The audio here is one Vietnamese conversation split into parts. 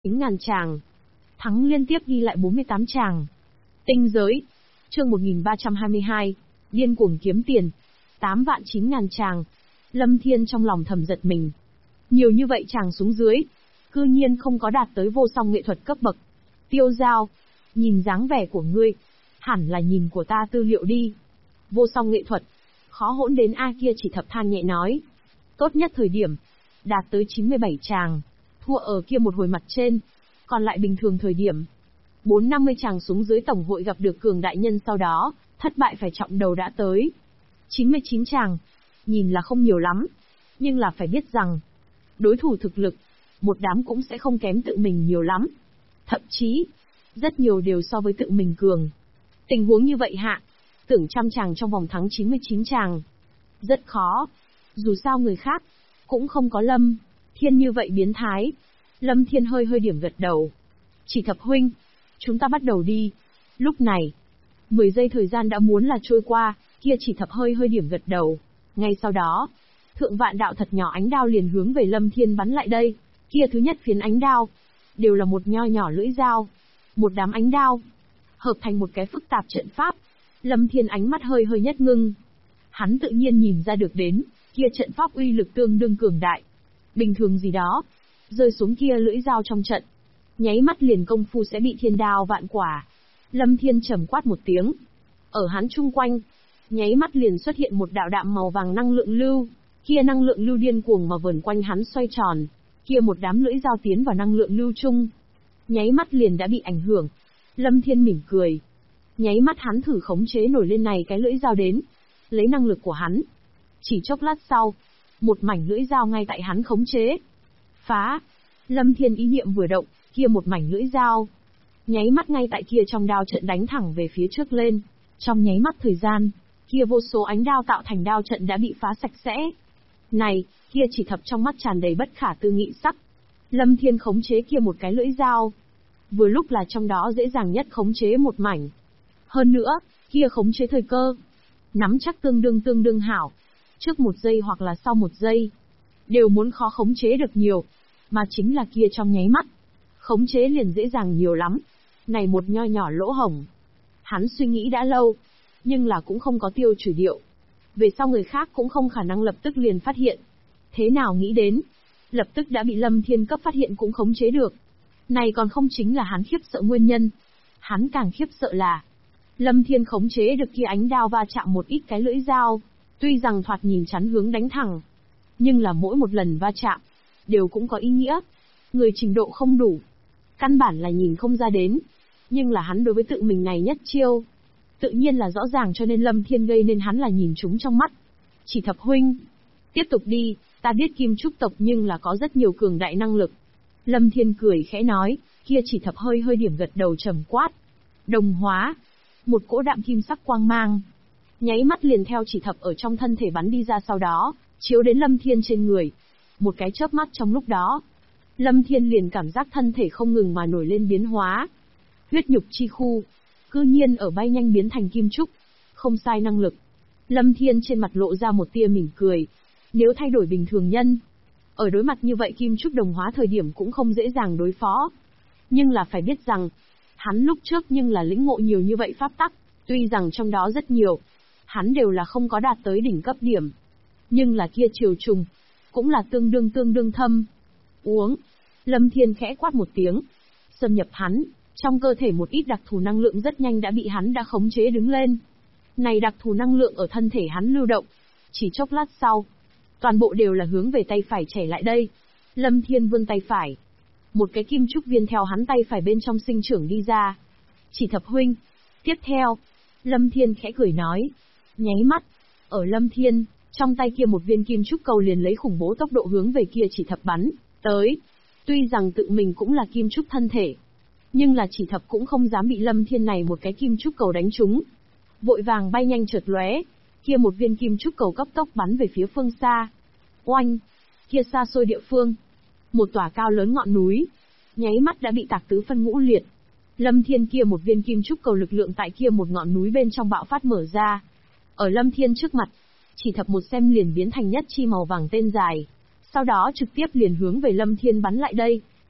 9.000 tràng. Thắng liên tiếp ghi lại 48 tràng. Tinh giới. Chương 1322. Điên cuồng kiếm tiền. 8.900.000 tràng. Lâm Thiên trong lòng thầm giật mình. Nhiều như vậy tràng xuống dưới, cư nhiên không có đạt tới vô song nghệ thuật cấp bậc. Tiêu Giao, nhìn dáng vẻ của ngươi, hẳn là nhìn của ta tư liệu đi. Vô song nghệ thuật, khó hỗn đến A kia chỉ thập than nhẹ nói. Tốt nhất thời điểm, đạt tới 97 tràng, thua ở kia một hồi mặt trên, còn lại bình thường thời điểm. 450 tràng xuống dưới tổng hội gặp được cường đại nhân sau đó, thất bại phải trọng đầu đã tới. 99 tràng, nhìn là không nhiều lắm, nhưng là phải biết rằng, đối thủ thực lực, một đám cũng sẽ không kém tự mình nhiều lắm. Thậm chí, rất nhiều đều so với tự mình cường. Tình huống như vậy hạ, tưởng trăm tràng trong vòng thắng 99 tràng. Rất khó. Dù sao người khác, cũng không có Lâm Thiên như vậy biến thái. Lâm Thiên hơi điểm gật đầu. Chỉ thập huynh, chúng ta bắt đầu đi. Lúc này, 10 giây thời gian đã muốn là trôi qua, kia chỉ thập hơi điểm gật đầu. Ngay sau đó, thượng vạn đạo thật nhỏ ánh đao liền hướng về Lâm Thiên bắn lại đây. Kia thứ nhất phiến ánh đao, đều là một nho nhỏ lưỡi dao. Một đám ánh đao, hợp thành một cái phức tạp trận pháp. Lâm Thiên ánh mắt hơi nhất ngưng. Hắn tự nhiên nhìn ra được đến, kia trận pháp uy lực tương đương cường đại. Bình thường gì đó, rơi xuống kia lưỡi dao trong trận, nháy mắt liền công phu sẽ bị thiên đao vạn quả. Lâm Thiên trầm quát một tiếng. Ở hắn chung quanh, nháy mắt liền xuất hiện một đạo đạm màu vàng năng lượng lưu. Kia năng lượng lưu điên cuồng mà vờn quanh hắn xoay tròn. Kia một đám lưỡi dao tiến vào năng lượng lưu chung, nháy mắt liền đã bị ảnh hưởng. Lâm Thiên mỉm cười. Nháy mắt hắn thử khống chế nổi lên này cái lưỡi dao đến. Lấy năng lực của hắn. Chỉ chốc lát sau, một mảnh lưỡi dao ngay tại hắn khống chế. Phá! Lâm Thiên ý niệm vừa động, kia một mảnh lưỡi dao. Nháy mắt ngay tại kia trong đao trận đánh thẳng về phía trước lên. Trong nháy mắt thời gian, kia vô số ánh đao tạo thành đao trận đã bị phá sạch sẽ. Này, kia chỉ thập trong mắt tràn đầy bất khả tư nghị sắc. Lâm Thiên khống chế kia một cái lưỡi dao. Vừa lúc là trong đó dễ dàng nhất khống chế một mảnh. Hơn nữa, kia khống chế thời cơ. Nắm chắc tương đương hảo. Trước một giây hoặc là sau một giây. Đều muốn khó khống chế được nhiều. Mà chính là kia trong nháy mắt. Khống chế liền dễ dàng nhiều lắm. Này một nho nhỏ lỗ hổng. Hắn suy nghĩ đã lâu. Nhưng là cũng không có tiêu trừ điệu. Về sau người khác cũng không khả năng lập tức liền phát hiện. Thế nào nghĩ đến, lập tức đã bị Lâm Thiên cấp phát hiện cũng khống chế được. Này còn không chính là hắn khiếp sợ nguyên nhân. Hắn càng khiếp sợ là, Lâm Thiên khống chế được kia ánh đao va chạm một ít cái lưỡi dao. Tuy rằng thoạt nhìn chắn hướng đánh thẳng, nhưng là mỗi một lần va chạm, đều cũng có ý nghĩa. Người trình độ không đủ, căn bản là nhìn không ra đến. Nhưng là hắn đối với tự mình này nhất chiêu, tự nhiên là rõ ràng, cho nên Lâm Thiên gây nên hắn là nhìn chúng trong mắt. Chỉ thập huynh, tiếp tục đi, ta biết Kim Trúc tộc nhưng là có rất nhiều cường đại năng lực. Lâm Thiên cười khẽ nói, kia chỉ thập hơi điểm gật đầu trầm quát. Đồng hóa, một cỗ đạm kim sắc quang mang, nháy mắt liền theo chỉ thập ở trong thân thể bắn đi ra, sau đó, chiếu đến Lâm Thiên trên người. Một cái chớp mắt trong lúc đó, Lâm Thiên liền cảm giác thân thể không ngừng mà nổi lên biến hóa. Huyết nhục chi khu, cư nhiên ở bay nhanh biến thành kim trúc. Không sai năng lực. Lâm Thiên trên mặt lộ ra một tia mỉm cười. Nếu thay đổi bình thường nhân, ở đối mặt như vậy kim trúc đồng hóa thời điểm cũng không dễ dàng đối phó. Nhưng là phải biết rằng, hắn lúc trước nhưng là lĩnh ngộ nhiều như vậy pháp tắc, tuy rằng trong đó rất nhiều, hắn đều là không có đạt tới đỉnh cấp điểm. Nhưng là kia chiều trùng, cũng là tương đương thâm. Uống. Lâm Thiên khẽ quát một tiếng. Xâm nhập hắn, trong cơ thể một ít đặc thù năng lượng rất nhanh đã bị hắn đã khống chế đứng lên. Này đặc thù năng lượng ở thân thể hắn lưu động. Chỉ chốc lát sau, toàn bộ đều là hướng về tay phải chảy lại đây. Lâm Thiên vươn tay phải. Một cái kim trúc viên theo hắn tay phải bên trong sinh trưởng đi ra. Chỉ thập huynh. Tiếp theo, Lâm Thiên khẽ cười nói. Nháy mắt, ở Lâm Thiên, trong tay kia một viên kim trúc cầu liền lấy khủng bố tốc độ hướng về kia chỉ thập bắn tới. Tuy rằng tự mình cũng là kim trúc thân thể, nhưng là chỉ thập cũng không dám bị Lâm Thiên này một cái kim trúc cầu đánh trúng. Vội vàng bay nhanh chợt lóe, kia một viên kim trúc cầu cấp tốc bắn về phía phương xa. Oanh! Kia xa xôi địa phương, một tòa cao lớn ngọn núi, nháy mắt đã bị tạc tứ phân ngũ liệt. Lâm Thiên kia một viên kim trúc cầu lực lượng tại kia một ngọn núi bên trong bạo phát mở ra. Ở Lâm Thiên trước mặt, chỉ thập một xem liền biến thành nhất chi màu vàng tên dài. Sau đó trực tiếp liền hướng về Lâm Thiên bắn lại đây.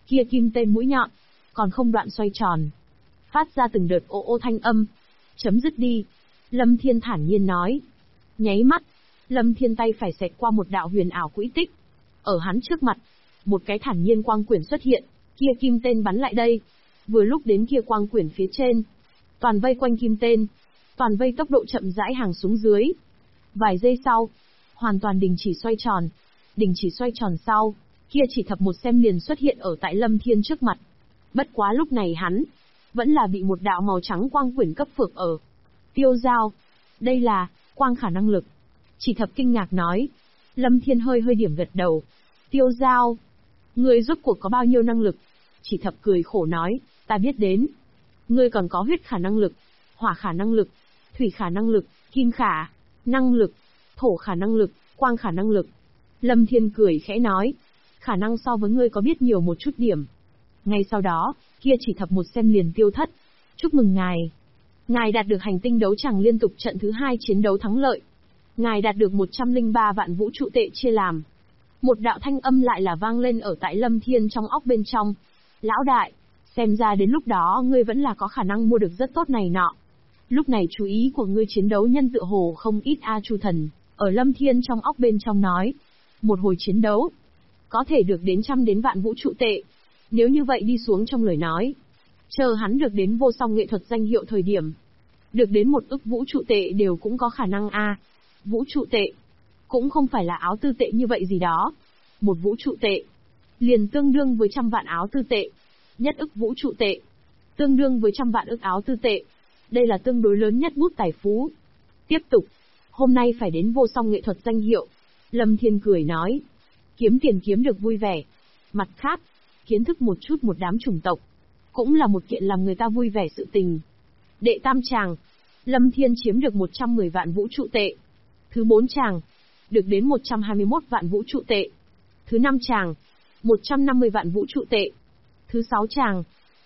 kia kim tên mũi nhọn, còn không đoạn xoay tròn, phát ra từng đợt ô ô thanh âm. Chấm dứt đi. Lâm Thiên thản nhiên nói. Nháy mắt, Lâm Thiên tay phải xẹt qua một đạo huyền ảo quỹ tích. Ở hắn trước mặt, một cái thản nhiên quang quyển xuất hiện, kia kim tên bắn lại đây. Vừa lúc đến kia quang quyển phía trên, toàn vây quanh kim tên, toàn vây tốc độ chậm rãi hàng xuống dưới. Vài giây sau, hoàn toàn đình chỉ xoay tròn. Đình chỉ xoay tròn sau, kia chỉ thập một xem liền xuất hiện ở tại Lâm Thiên trước mặt. Bất quá lúc này hắn vẫn là bị một đạo màu trắng quang quyển cấp phược ở. Tiêu Giao, đây là quang khả năng lực. Chỉ thập kinh ngạc nói. Lâm Thiên hơi hơi điểm gật đầu. Tiêu Giao, ngươi rốt cuộc có bao nhiêu năng lực? Chỉ thập cười khổ nói, ta biết đến. Ngươi còn có huyết khả năng lực, hỏa khả năng lực, thủy khả năng lực, kim khả năng lực, thổ khả năng lực, quang khả năng lực. Lâm Thiên cười khẽ nói, khả năng so với ngươi có biết nhiều một chút điểm. Ngay sau đó, kia chỉ thập một xem liền tiêu thất. Chúc mừng ngài. Ngài đạt được hành tinh đấu tràng liên tục trận thứ 2 chiến đấu thắng lợi. Ngài đạt được 103 vạn vũ trụ tệ chia làm. Một đạo thanh âm lại là vang lên ở tại Lâm Thiên trong óc bên trong. Lão đại, xem ra đến lúc đó ngươi vẫn là có khả năng mua được rất tốt này nọ. Lúc này chú ý của ngươi chiến đấu nhân tựa hồ không ít a Chu Thần, ở Lâm Thiên trong óc bên trong nói. Một hồi chiến đấu, có thể được đến trăm đến vạn vũ trụ tệ. Nếu như vậy đi xuống trong lời nói, chờ hắn được đến vô song nghệ thuật danh hiệu thời điểm, được đến 1 ức vũ trụ tệ đều cũng có khả năng a. Vũ trụ tệ, cũng không phải là áo tư tệ như vậy gì đó. Một vũ trụ tệ, liền tương đương với 100 vạn áo tư tệ. Nhất ức vũ trụ tệ, tương đương với 100 vạn ức áo tư tệ. Đây là tương đối lớn nhất bút tài phú. Tiếp tục, hôm nay phải đến vô song nghệ thuật danh hiệu. Lâm Thiên cười nói, kiếm tiền kiếm được vui vẻ. Mặt khác, kiến thức một chút một đám chủng tộc, cũng là một kiện làm người ta vui vẻ sự tình. Đệ tam tràng, Lâm Thiên chiếm được 110 vạn vũ trụ tệ. Thứ 4 tràng, được đến 121 vạn vũ trụ tệ. Thứ 5 tràng, 150 vạn vũ trụ tệ. Thứ 6 tràng,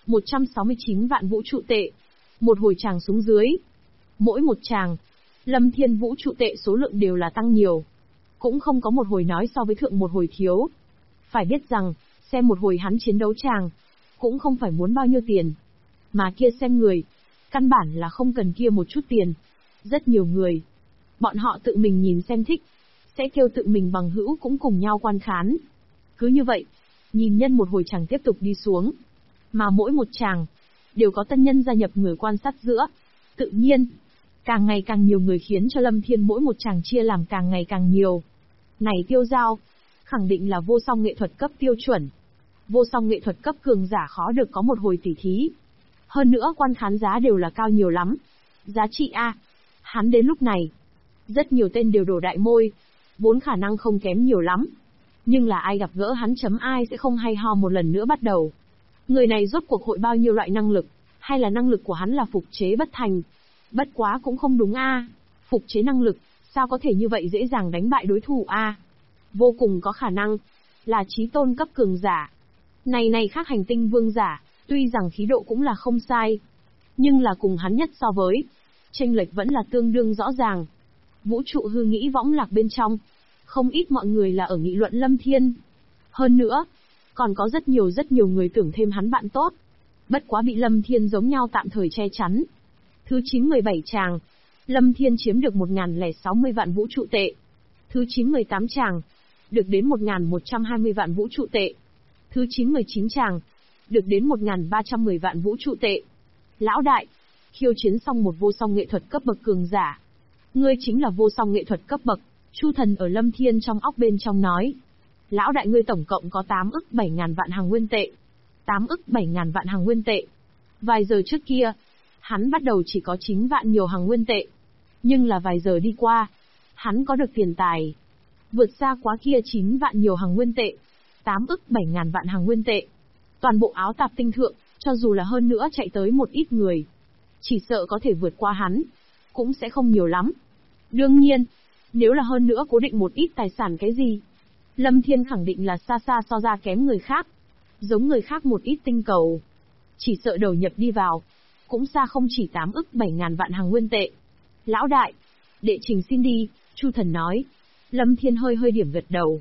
169 vạn vũ trụ tệ. Một hồi tràng xuống dưới, mỗi một tràng, Lâm Thiên vũ trụ tệ số lượng đều là tăng nhiều. Cũng không có một hồi nói so với thượng một hồi thiếu. Phải biết rằng, xem một hồi hắn chiến đấu tràng, cũng không phải muốn bao nhiêu tiền. Mà kia xem người, căn bản là không cần kia một chút tiền. Rất nhiều người, bọn họ tự mình nhìn xem thích, sẽ kêu tự mình bằng hữu cũng cùng nhau quan khán. Cứ như vậy, nhìn nhân một hồi chàng tiếp tục đi xuống. Mà mỗi một chàng, đều có tân nhân gia nhập người quan sát giữa. Tự nhiên, càng ngày càng nhiều người khiến cho Lâm Thiên mỗi một chàng chia làm càng ngày càng nhiều. Này Tiêu Giao, khẳng định là vô song nghệ thuật cấp tiêu chuẩn. Vô song nghệ thuật cấp cường giả khó được có một hồi tỉ thí. Hơn nữa quan khán giá đều là cao nhiều lắm. Giá trị A. Hắn đến lúc này, rất nhiều tên đều đổ đại môi, vốn khả năng không kém nhiều lắm. Nhưng là ai gặp gỡ hắn chấm ai sẽ không hay ho một lần nữa bắt đầu. Người này rốt cuộc hội bao nhiêu loại năng lực, hay là năng lực của hắn là phục chế bất thành. Bất quá cũng không đúng a. Phục chế năng lực, sao có thể như vậy dễ dàng đánh bại đối thủ a? Vô cùng có khả năng, là chí tôn cấp cường giả. Này khác hành tinh vương giả, tuy rằng khí độ cũng là không sai. Nhưng là cùng hắn nhất so với, chênh lệch vẫn là tương đương rõ ràng. Vũ trụ hư nghĩ võng lạc bên trong, không ít mọi người là ở nghị luận Lâm Thiên. Hơn nữa, còn có rất nhiều người tưởng thêm hắn bạn tốt. Bất quá bị Lâm Thiên giống nhau tạm thời che chắn. Thứ 9-17 tràng, Lâm Thiên chiếm được 1060 vạn vũ trụ tệ. Thứ 9-18 tràng, được đến 1120 vạn vũ trụ tệ. Thứ 9-19 tràng, được đến 1310 vạn vũ trụ tệ. Lão đại, khiêu chiến xong một vô song nghệ thuật cấp bậc cường giả. Ngươi chính là vô song nghệ thuật cấp bậc. Chu Thần ở Lâm Thiên trong óc bên trong nói. Lão đại ngươi tổng cộng có 8 ức 7.000 vạn hàng nguyên tệ. 8 ức 7.000 vạn hàng nguyên tệ. Vài giờ trước kia, hắn bắt đầu chỉ có 9 vạn nhiều hàng nguyên tệ. Nhưng là vài giờ đi qua, hắn có được tiền tài. Vượt xa quá kia 9 vạn nhiều hàng nguyên tệ. 8 ức 7.000 vạn hàng nguyên tệ. Toàn bộ áo tạp tinh thượng, cho dù là hơn nữa chạy tới một ít người. Chỉ sợ có thể vượt qua hắn, cũng sẽ không nhiều lắm. Đương nhiên, nếu là hơn nữa cố định một ít tài sản cái gì, Lâm Thiên khẳng định là xa xa so ra kém người khác. Giống người khác một ít tinh cầu. Chỉ sợ đầu nhập đi vào, cũng xa không chỉ 8 ức 7.000 vạn hàng nguyên tệ. Lão đại, đệ trình xin đi, Chu Thần nói. Lâm Thiên hơi hơi điểm gật đầu.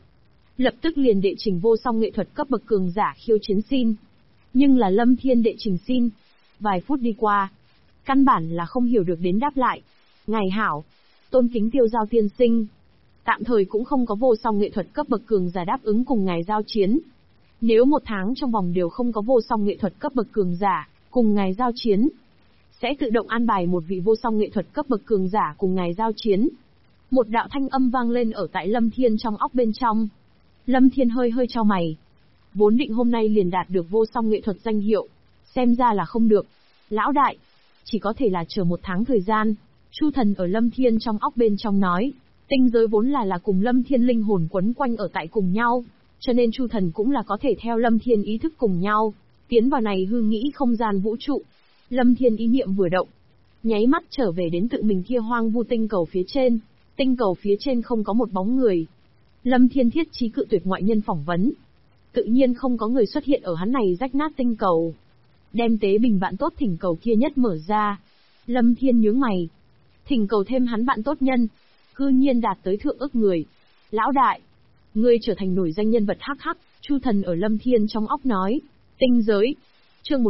lập tức liền đệ trình vô song nghệ thuật cấp bậc cường giả khiêu chiến xin. Nhưng là Lâm Thiên đệ trình xin. Vài phút đi qua, căn bản là không hiểu được đến đáp lại. Ngài hảo, tôn kính Tiêu Giao tiên sinh. Tạm thời cũng không có vô song nghệ thuật cấp bậc cường giả đáp ứng cùng ngài giao chiến. Nếu 1 tháng trong vòng đều không có vô song nghệ thuật cấp bậc cường giả cùng ngài giao chiến, sẽ tự động an bài một vị vô song nghệ thuật cấp bậc cường giả cùng ngài giao chiến. Một đạo thanh âm vang lên ở tại Lâm Thiên trong óc bên trong. Lâm Thiên hơi hơi chau mày. Vốn định hôm nay liền đạt được vô song nghệ thuật danh hiệu, xem ra là không được. Lão đại, chỉ có thể là chờ 1 tháng thời gian. Chu Thần ở Lâm Thiên trong óc bên trong nói, tinh giới vốn là cùng Lâm Thiên linh hồn quấn quanh ở tại cùng nhau, cho nên Chu Thần cũng là có thể theo Lâm Thiên ý thức cùng nhau, tiến vào này hư nghĩ không gian vũ trụ. Lâm Thiên ý niệm vừa động, nháy mắt trở về đến tự mình kia hoang vu tinh cầu phía trên. Tinh cầu phía trên không có một bóng người. Lâm Thiên thiết chí cự tuyệt ngoại nhân phỏng vấn. Tự nhiên không có người xuất hiện ở hắn này rách nát tinh cầu. Đem tế bình bạn tốt thỉnh cầu kia nhất mở ra. Lâm Thiên nhướng mày. Thỉnh cầu thêm hắn bạn tốt nhân. Cư nhiên đạt tới thượng ức người. Lão đại, ngươi trở thành nổi danh nhân vật hắc hắc. Chu Thần ở Lâm Thiên trong óc nói. Tinh giới. Chương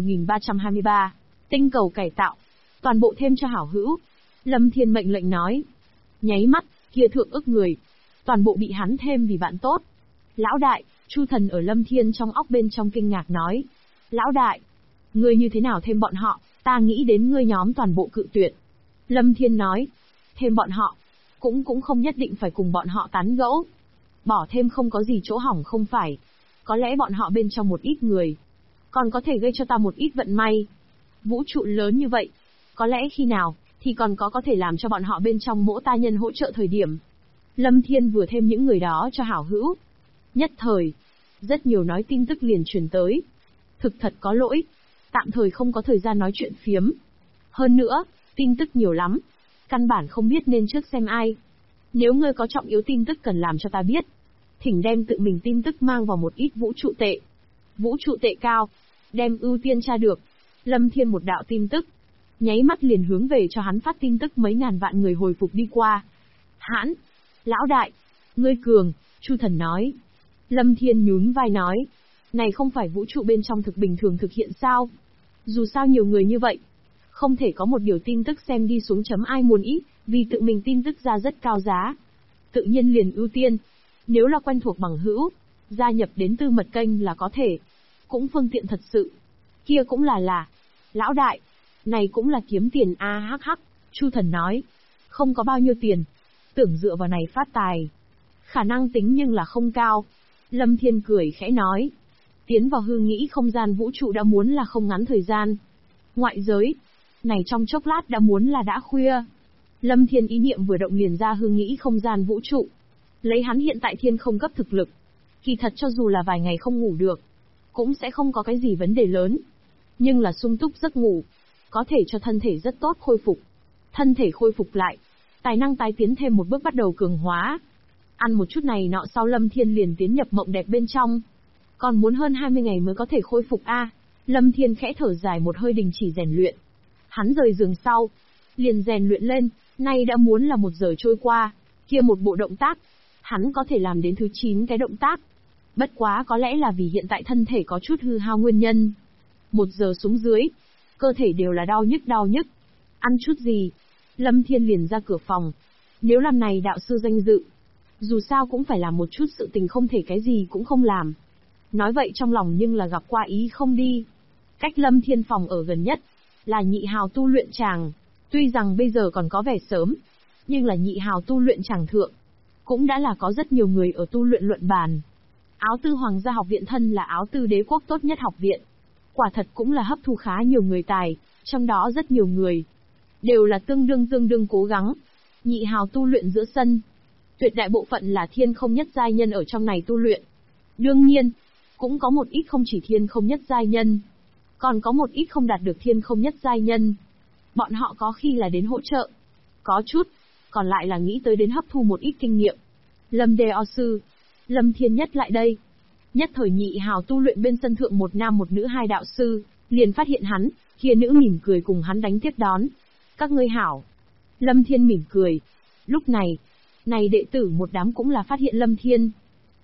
1323. Tinh cầu cải tạo. Toàn bộ thêm cho hảo hữu. Lâm Thiên mệnh lệnh nói. Nháy mắt, kia thượng ức người. Toàn bộ bị hắn thêm vì bạn tốt. Lão đại, Chu Thần ở Lâm Thiên trong óc bên trong kinh ngạc nói. Lão đại, ngươi như thế nào thêm bọn họ, ta nghĩ đến ngươi nhóm toàn bộ cự tuyệt. Lâm Thiên nói. Thêm bọn họ. Cũng không nhất định phải cùng bọn họ tán gẫu. Bỏ thêm không có gì chỗ hỏng không phải. Có lẽ bọn họ bên trong một ít người còn có thể gây cho ta một ít vận may. Vũ trụ lớn như vậy, có lẽ khi nào thì còn có thể làm cho bọn họ bên trong mỗi ta nhân hỗ trợ thời điểm. Lâm Thiên vừa thêm những người đó cho hảo hữu. Nhất thời, rất nhiều nói tin tức liền truyền tới. Thực thật có lỗi, tạm thời không có thời gian nói chuyện phiếm. Hơn nữa, tin tức nhiều lắm, căn bản không biết nên trước xem ai. Nếu ngươi có trọng yếu tin tức cần làm cho ta biết, thỉnh đem tự mình tin tức mang vào một ít vũ trụ tệ. Vũ trụ tệ cao, đem ưu tiên tra được. Lâm Thiên một đạo tin tức, nháy mắt liền hướng về cho hắn phát tin tức mấy ngàn vạn người hồi phục đi qua. Hãn, lão đại, ngươi cường, Chu Thần nói. Lâm Thiên nhún vai nói, này không phải vũ trụ bên trong thực bình thường thực hiện sao? Dù sao nhiều người như vậy, không thể có một điều tin tức xem đi xuống chấm ai muốn ít, vì tự mình tin tức ra rất cao giá. Tự nhiên liền ưu tiên, nếu là quen thuộc bằng hữu, gia nhập đến tư mật kênh là có thể, cũng phương tiện thật sự. Kia cũng là, lão đại, này cũng là kiếm tiền a hắc hắc, Chu Thần nói, không có bao nhiêu tiền, tưởng dựa vào này phát tài, khả năng tính nhưng là không cao. Lâm Thiên cười khẽ nói, tiến vào hư nghĩ không gian vũ trụ đã muốn là không ngắn thời gian. Ngoại giới, này trong chốc lát đã muốn là đã khuya. Lâm Thiên ý niệm vừa động liền ra hư nghĩ không gian vũ trụ. Lấy hắn hiện tại thiên không cấp thực lực, kỳ thật cho dù là vài ngày không ngủ được, cũng sẽ không có cái gì vấn đề lớn. Nhưng là sung túc giấc ngủ, có thể cho thân thể rất tốt khôi phục. Thân thể khôi phục lại, tài năng tái tiến thêm một bước bắt đầu cường hóa. Ăn một chút này nọ sau Lâm Thiên liền tiến nhập mộng đẹp bên trong. Còn muốn hơn 20 ngày mới có thể khôi phục a. Lâm Thiên khẽ thở dài một hơi đình chỉ rèn luyện. Hắn rời giường sau, liền rèn luyện lên, nay đã muốn là 1 giờ trôi qua, kia một bộ động tác, hắn có thể làm đến thứ 9 cái động tác. Bất quá có lẽ là vì hiện tại thân thể có chút hư hao nguyên nhân. 1 giờ xuống dưới, cơ thể đều là đau nhức. Ăn chút gì? Lâm Thiên liền ra cửa phòng. Nếu làm này đạo sư danh dự, dù sao cũng phải làm một chút sự tình không thể cái gì cũng không làm. Nói vậy trong lòng nhưng là gặp qua ý không đi. Cách Lâm Thiên phòng ở gần nhất là Nhị Hào tu luyện tràng. Tuy rằng bây giờ còn có vẻ sớm, nhưng là Nhị Hào tu luyện tràng thượng cũng đã là có rất nhiều người ở tu luyện luận bàn. Áo Tư Hoàng gia học viện thân là Áo Tư đế quốc tốt nhất học viện, quả thật cũng là hấp thu khá nhiều người tài, trong đó rất nhiều người đều là tương đương cố gắng. Nhị Hào tu luyện giữa sân, tuyệt đại bộ phận là thiên không nhất giai nhân ở trong này tu luyện. Đương nhiên, cũng có một ít không chỉ thiên không nhất giai nhân, còn có một ít không đạt được thiên không nhất giai nhân. Bọn họ có khi là đến hỗ trợ, có chút, còn lại là nghĩ tới đến hấp thu một ít kinh nghiệm. Lâm Đề O sư, Lâm Thiên nhất lại đây. Nhất thời Nhị Hào tu luyện bên sân thượng một nam một nữ 2 đạo sư, liền phát hiện hắn, kia nữ mỉm cười cùng hắn đánh tiếp đón. Các ngươi hảo. Lâm Thiên mỉm cười. Lúc này đệ tử một đám cũng là phát hiện Lâm Thiên.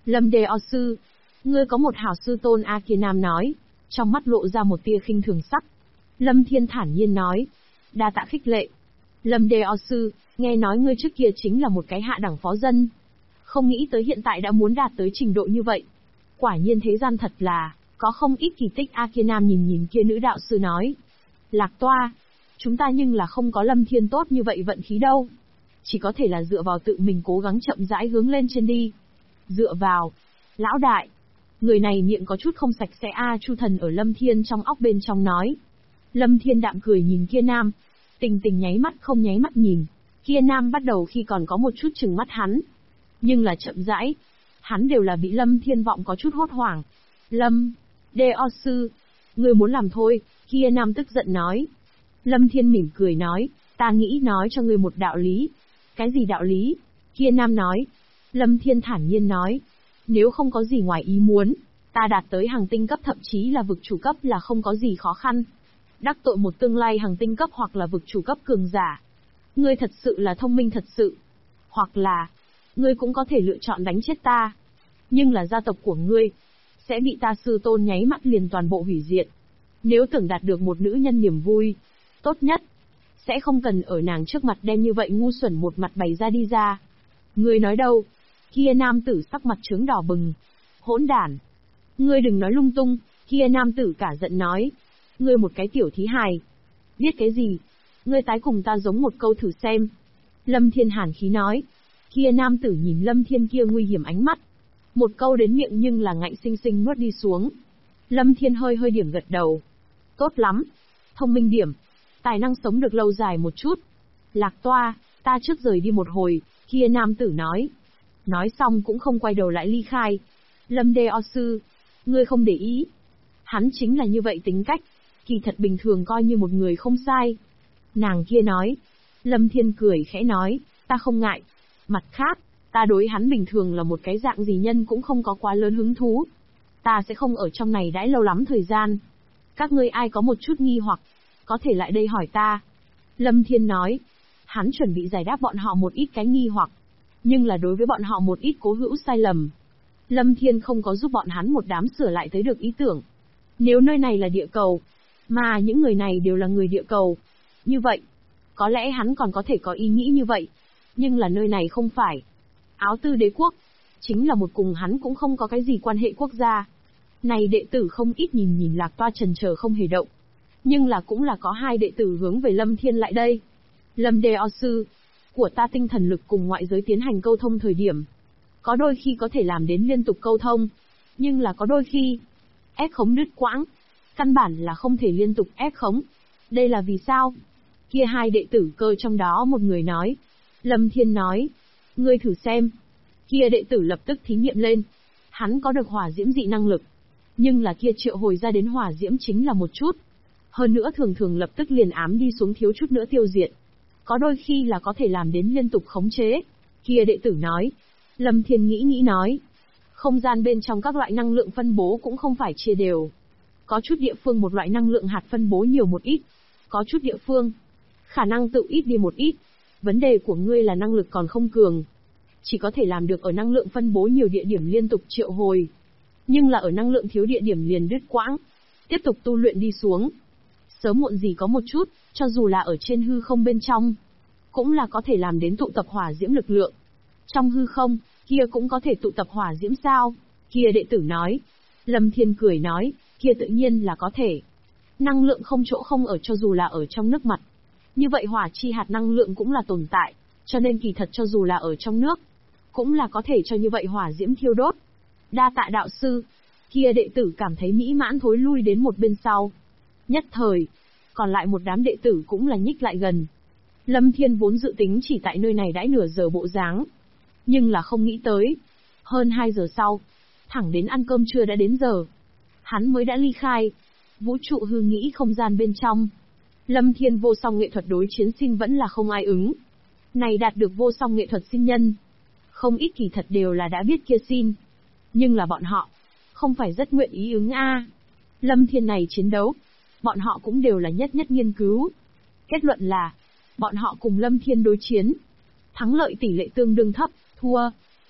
Lâm Đề O Sư, ngươi có một hảo sư tôn. A Kia Nam nói, trong mắt lộ ra một tia khinh thường sắc. Lâm Thiên thản nhiên nói, đa tạ khích lệ. Lâm Đề O Sư, nghe nói ngươi trước kia chính là một cái hạ đẳng phó dân. Không nghĩ tới hiện tại đã muốn đạt tới trình độ như vậy. Quả nhiên thế gian thật là, có không ít kỳ tích. A Kia Nam nhìn kia nữ đạo sư nói. Lạc Toa, chúng ta nhưng là không có Lâm Thiên tốt như vậy vận khí đâu. Chỉ có thể là dựa vào tự mình cố gắng chậm rãi hướng lên trên đi. Dựa vào. Lão đại. Người này miệng có chút không sạch sẽ. Chu Thần ở Lâm Thiên trong óc bên trong nói. Lâm Thiên đạm cười nhìn kia nam. Tình tình nháy mắt không nháy mắt nhìn. Kia nam bắt đầu khi còn có một chút chừng mắt hắn. Nhưng là chậm rãi. Hắn đều là bị Lâm Thiên vọng có chút hốt hoảng. Lâm Đề O Sư, ngươi muốn làm thôi. Kia nam tức giận nói. Lâm Thiên mỉm cười nói, ta nghĩ nói cho ngươi một đạo lý. Cái gì đạo lý? Kia nam nói. Lâm Thiên thản nhiên nói. Nếu không có gì ngoài ý muốn, ta đạt tới hàng tinh cấp thậm chí là vực chủ cấp là không có gì khó khăn. Đắc tội một tương lai hàng tinh cấp hoặc là vực chủ cấp cường giả. Ngươi thật sự là thông minh thật sự. Hoặc là, ngươi cũng có thể lựa chọn đánh chết ta. Nhưng là gia tộc của ngươi, sẽ bị ta sư tôn nháy mắt liền toàn bộ hủy diệt. Nếu tưởng đạt được một nữ nhân niềm vui, tốt nhất, sẽ không cần ở nàng trước mặt đem như vậy ngu xuẩn một mặt bày ra đi ra. Ngươi nói đâu? Kia nam tử sắc mặt trướng đỏ bừng. Hỗn đản! Ngươi đừng nói lung tung. Kia nam tử cả giận nói. Ngươi một cái tiểu thí hài. Biết cái gì? Ngươi tái cùng ta giống một câu thử xem. Lâm Thiên hàn khí nói. Kia nam tử nhìn Lâm Thiên kia nguy hiểm ánh mắt. Một câu đến miệng nhưng là ngạnh sinh sinh nuốt đi xuống. Lâm Thiên hơi điểm gật đầu. Tốt lắm. Thông minh điểm. Tài năng sống được lâu dài một chút. Lạc Toa, ta trước rời đi một hồi. Kia nam tử nói. Nói xong cũng không quay đầu lại ly khai. Lâm Đề O Sư, ngươi không để ý. Hắn chính là như vậy tính cách. Kỳ thật bình thường coi như một người không sai. Nàng kia nói. Lâm Thiên cười khẽ nói, ta không ngại. Mặt khác, ta đối hắn bình thường là một cái dạng gì nhân cũng không có quá lớn hứng thú. Ta sẽ không ở trong này đãi lâu lắm thời gian. Các ngươi ai có một chút nghi hoặc, có thể lại đây hỏi ta. Lâm Thiên nói. Hắn chuẩn bị giải đáp bọn họ một ít cái nghi hoặc. Nhưng là đối với bọn họ một ít cố hữu sai lầm. Lâm Thiên không có giúp bọn hắn một đám sửa lại tới được ý tưởng. Nếu nơi này là địa cầu, mà những người này đều là người địa cầu, như vậy, có lẽ hắn còn có thể có ý nghĩ như vậy. Nhưng là nơi này không phải. Áo Tư đế quốc, chính là một cùng hắn cũng không có cái gì quan hệ quốc gia. Này đệ tử không ít nhìn Lạc Toa trần chờ không hề động. Nhưng là cũng là có hai đệ tử hướng về Lâm Thiên lại đây. Lâm Đề O Sư, của ta tinh thần lực cùng ngoại giới tiến hành câu thông thời điểm. Có đôi khi có thể làm đến liên tục câu thông. Nhưng là có đôi khi, ép khống đứt quãng. Căn bản là không thể liên tục ép khống. Đây là vì sao? Kia hai đệ tử cơ trong đó một người nói. Lâm Thiên nói. Ngươi thử xem. Kia đệ tử lập tức thí nghiệm lên. Hắn có được hỏa diễm dị năng lực. Nhưng là kia triệu hồi ra đến hỏa diễm chính là một chút. Hơn nữa thường lập tức liền ám đi xuống thiếu chút nữa tiêu diệt. Có đôi khi là có thể làm đến liên tục khống chế. Kia đệ tử nói. Lâm Thiên nghĩ nói. Không gian bên trong các loại năng lượng phân bố cũng không phải chia đều. Có chút địa phương một loại năng lượng hạt phân bố nhiều một ít. Có chút địa phương, khả năng tự ít đi một ít. Vấn đề của ngươi là năng lực còn không cường. Chỉ có thể làm được ở năng lượng phân bố nhiều địa điểm liên tục triệu hồi. Nhưng là ở năng lượng thiếu địa điểm liền đứt quãng. Tiếp tục tu luyện đi xuống. Sớm muộn gì có một chút, cho dù là ở trên hư không bên trong, cũng là có thể làm đến tụ tập hỏa diễm lực lượng. Trong hư không, kia cũng có thể tụ tập hỏa diễm sao? Kia đệ tử nói. Lâm Thiên cười nói, kia tự nhiên là có thể. Năng lượng không chỗ không ở cho dù là ở trong nước mặt. Như vậy hỏa chi hạt năng lượng cũng là tồn tại, cho nên kỳ thật cho dù là ở trong nước, cũng là có thể cho như vậy hỏa diễm thiêu đốt. Đa tạ đạo sư. Kia đệ tử cảm thấy mỹ mãn thối lui đến một bên sau. Nhất thời, còn lại một đám đệ tử cũng là nhích lại gần. Lâm Thiên vốn dự tính chỉ tại nơi này đãi nửa giờ bộ dáng. Nhưng là không nghĩ tới. Hơn 2 giờ sau, thẳng đến ăn cơm trưa đã đến giờ. Hắn mới đã ly khai. Vũ trụ hư nghĩ không gian bên trong. Lâm Thiên vô song nghệ thuật đối chiến sinh vẫn là không ai ứng. Này đạt được vô song nghệ thuật sinh nhân. Không ít kỳ thật đều là đã biết kia xin. Nhưng là bọn họ, không phải rất nguyện ý ứng a. Lâm Thiên này chiến đấu, bọn họ cũng đều là nhất nghiên cứu. Kết luận là, bọn họ cùng Lâm Thiên đối chiến. Thắng lợi tỷ lệ tương đương thấp, thua.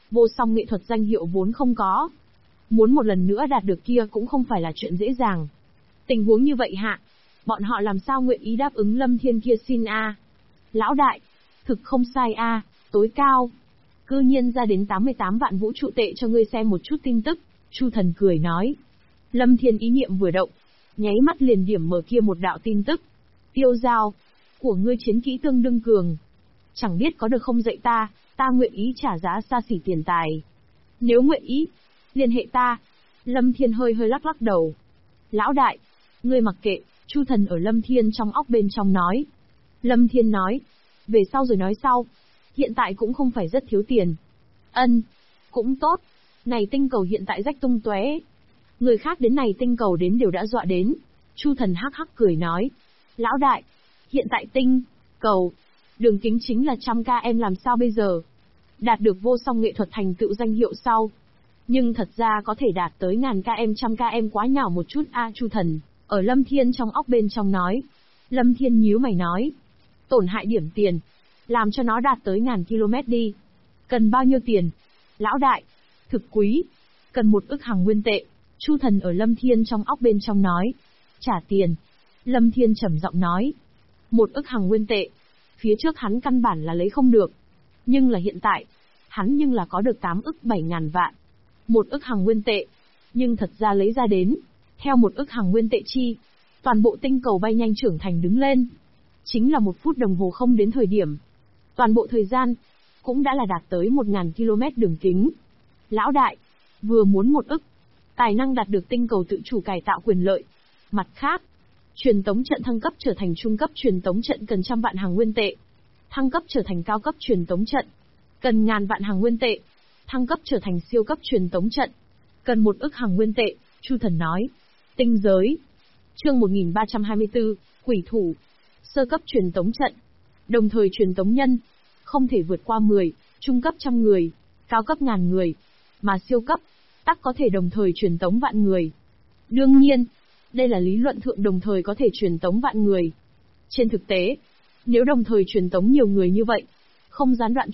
Vô song nghệ thuật danh hiệu vốn không có. Muốn một lần nữa đạt được kia cũng không phải là chuyện dễ dàng. Tình huống như vậy hạ, bọn họ làm sao nguyện ý đáp ứng Lâm Thiên kia xin a? Lão đại, thực không sai a, tối cao. Cư nhiên ra đến 88 vạn vũ trụ tệ cho ngươi xem một chút tin tức, Chu Thần cười nói. Lâm Thiên ý niệm vừa động, nháy mắt liền điểm mở kia một đạo tin tức. Tiêu Giao, của ngươi chiến kỹ tương đương cường. Chẳng biết có được không dạy ta nguyện ý trả giá xa xỉ tiền tài. Nếu nguyện ý, liên hệ ta. Lâm Thiên hơi lắc đầu. Lão đại, ngươi mặc kệ, Chu Thần ở Lâm Thiên trong óc bên trong nói. Lâm Thiên nói, về sau rồi nói sau. Hiện tại cũng không phải rất thiếu tiền. Ân, cũng tốt. Này tinh cầu hiện tại rách tung tóe. Người khác đến này tinh cầu đến đều đã dọa đến. Chu Thần hắc hắc cười nói. Lão đại, hiện tại tinh cầu đường kính chính là 100 km làm sao bây giờ? Đạt được vô song nghệ thuật thành tựu danh hiệu sau. Nhưng thật ra có thể đạt tới 1000 km 100 km quá nhỏ một chút a. Chu Thần ở Lâm Thiên trong óc bên trong nói. Lâm Thiên nhíu mày nói. Tổn hại điểm tiền. Làm cho nó đạt tới 1000 km đi. Cần bao nhiêu tiền? Lão đại, thực quý. Cần 1 ức hằng nguyên tệ. Chu Thần ở Lâm Thiên trong óc bên trong nói. Trả tiền. Lâm Thiên trầm giọng nói. 1 ức hằng nguyên tệ. Phía trước hắn căn bản là lấy không được. Nhưng là hiện tại, hắn nhưng là có được 8 ức 7.000 vạn. 1 ức hằng nguyên tệ. Nhưng thật ra lấy ra đến. Theo 1 ức hằng nguyên tệ chi, toàn bộ tinh cầu bay nhanh trưởng thành đứng lên. Chính là 1 phút đồng hồ không đến thời điểm. Toàn bộ thời gian, cũng đã là đạt tới 1000 km đường kính. Lão đại, vừa muốn 1 ức, tài năng đạt được tinh cầu tự chủ cải tạo quyền lợi. Mặt khác, truyền tống trận thăng cấp trở thành trung cấp truyền tống trận cần 100 vạn hằng nguyên tệ. Thăng cấp trở thành cao cấp truyền tống trận, cần 1000 vạn hằng nguyên tệ. Thăng cấp trở thành siêu cấp truyền tống trận, cần 1 ức hằng nguyên tệ. Chu Thần nói. Tinh giới. Chương 1324, Quỷ thủ. Sơ cấp truyền tống trận. Đồng thời truyền tống nhân, không thể vượt qua 10, trung cấp 100 người, cao cấp 1000 người, mà siêu cấp, tắc có thể đồng thời truyền tống vạn người. Đương nhiên, đây là lý luận thượng đồng thời có thể truyền tống vạn người. Trên thực tế, nếu đồng thời truyền tống nhiều người như vậy, không gián đoạn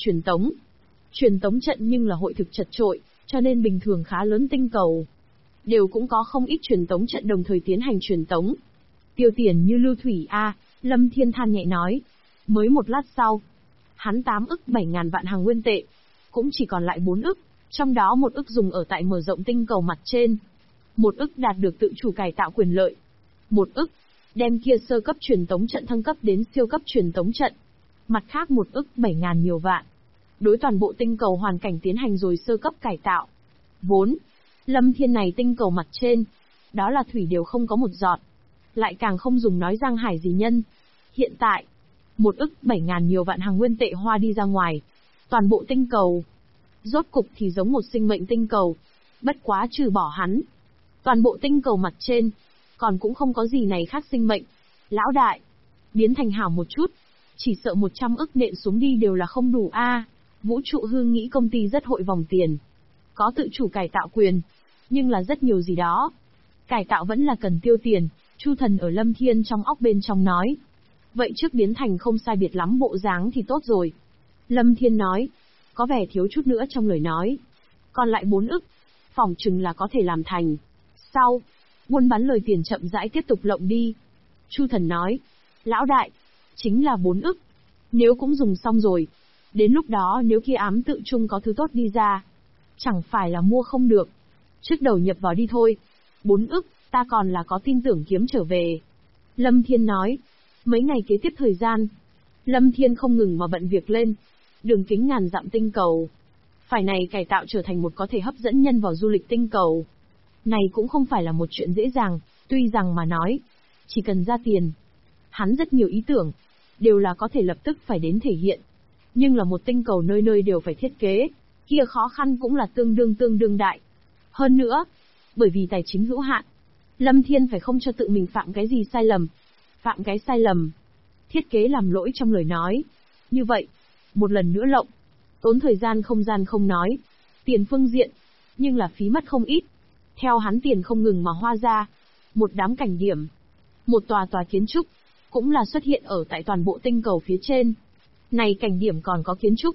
truyền tống trận nhưng là hội thực chật trội, cho nên bình thường khá lớn tinh cầu đều cũng có không ít truyền tống trận đồng thời tiến hành truyền tống. Tiêu tiền như lưu thủy a, Lâm Thiên than nhẹ nói. Mới một lát sau, hắn 8 ức 7.000 vạn hằng nguyên tệ, cũng chỉ còn lại 4 ức, trong đó 1 ức dùng ở tại mở rộng tinh cầu mặt trên. 1 ức đạt được tự chủ cải tạo quyền lợi. 1 ức, đem kia sơ cấp truyền tống trận thăng cấp đến siêu cấp truyền tống trận. Mặt khác 1 ức 7.000 nhiều vạn. Đối toàn bộ tinh cầu hoàn cảnh tiến hành rồi sơ cấp cải tạo. Vốn, Lâm Thiên này tinh cầu mặt trên, đó là thủy đều không có một giọt. Lại càng không dùng nói giang hải gì nhân. Hiện tại, 1 ức 7.000 nhiều vạn hằng nguyên tệ hoa đi ra ngoài. Toàn bộ tinh cầu, rốt cục thì giống một sinh mệnh tinh cầu. Bất quá trừ bỏ hắn, toàn bộ tinh cầu mặt trên, còn cũng không có gì này khác sinh mệnh. Lão đại, biến thành hảo một chút, chỉ sợ 100 ức nện xuống đi đều là không đủ a. Vũ trụ hương nghĩ công ty rất hội vòng tiền. Có tự chủ cải tạo quyền, nhưng là rất nhiều gì đó. Cải tạo vẫn là cần tiêu tiền, Chu Thần ở Lâm Thiên trong óc bên trong nói. Vậy trước biến thành không sai biệt lắm bộ dáng thì tốt rồi. Lâm Thiên nói, có vẻ thiếu chút nữa trong lời nói. Còn lại 4 ức, phỏng chừng là có thể làm thành. Sau, buôn bán lời tiền chậm rãi tiếp tục lộng đi. Chu Thần nói, lão đại, chính là 4 ức. Nếu cũng dùng xong rồi, đến lúc đó nếu kia ám tự chung có thứ tốt đi ra, chẳng phải là mua không được. Trước đầu nhập vào đi thôi. 4 ức, ta còn là có tin tưởng kiếm trở về. Lâm Thiên nói, mấy ngày kế tiếp thời gian, Lâm Thiên không ngừng mà bận việc lên. Đường kính 1000 dặm tinh cầu, phải này cải tạo trở thành một có thể hấp dẫn nhân vào du lịch tinh cầu. Này cũng không phải là một chuyện dễ dàng, tuy rằng mà nói, chỉ cần ra tiền. Hắn rất nhiều ý tưởng, đều là có thể lập tức phải đến thể hiện. Nhưng là một tinh cầu nơi nơi đều phải thiết kế, kia khó khăn cũng là tương đương đại. Hơn nữa, bởi vì tài chính hữu hạn, Lâm Thiên phải không cho tự mình phạm cái gì sai lầm. Phạm cái sai lầm, thiết kế làm lỗi trong lời nói. Như vậy, một lần nữa lộng, tốn thời gian không gian không nói, tiền phương diện, nhưng là phí mất không ít. Theo hắn tiền không ngừng mà hoa ra, một đám cảnh điểm, một tòa kiến trúc, cũng là xuất hiện ở tại toàn bộ tinh cầu phía trên. Này cảnh điểm còn có kiến trúc,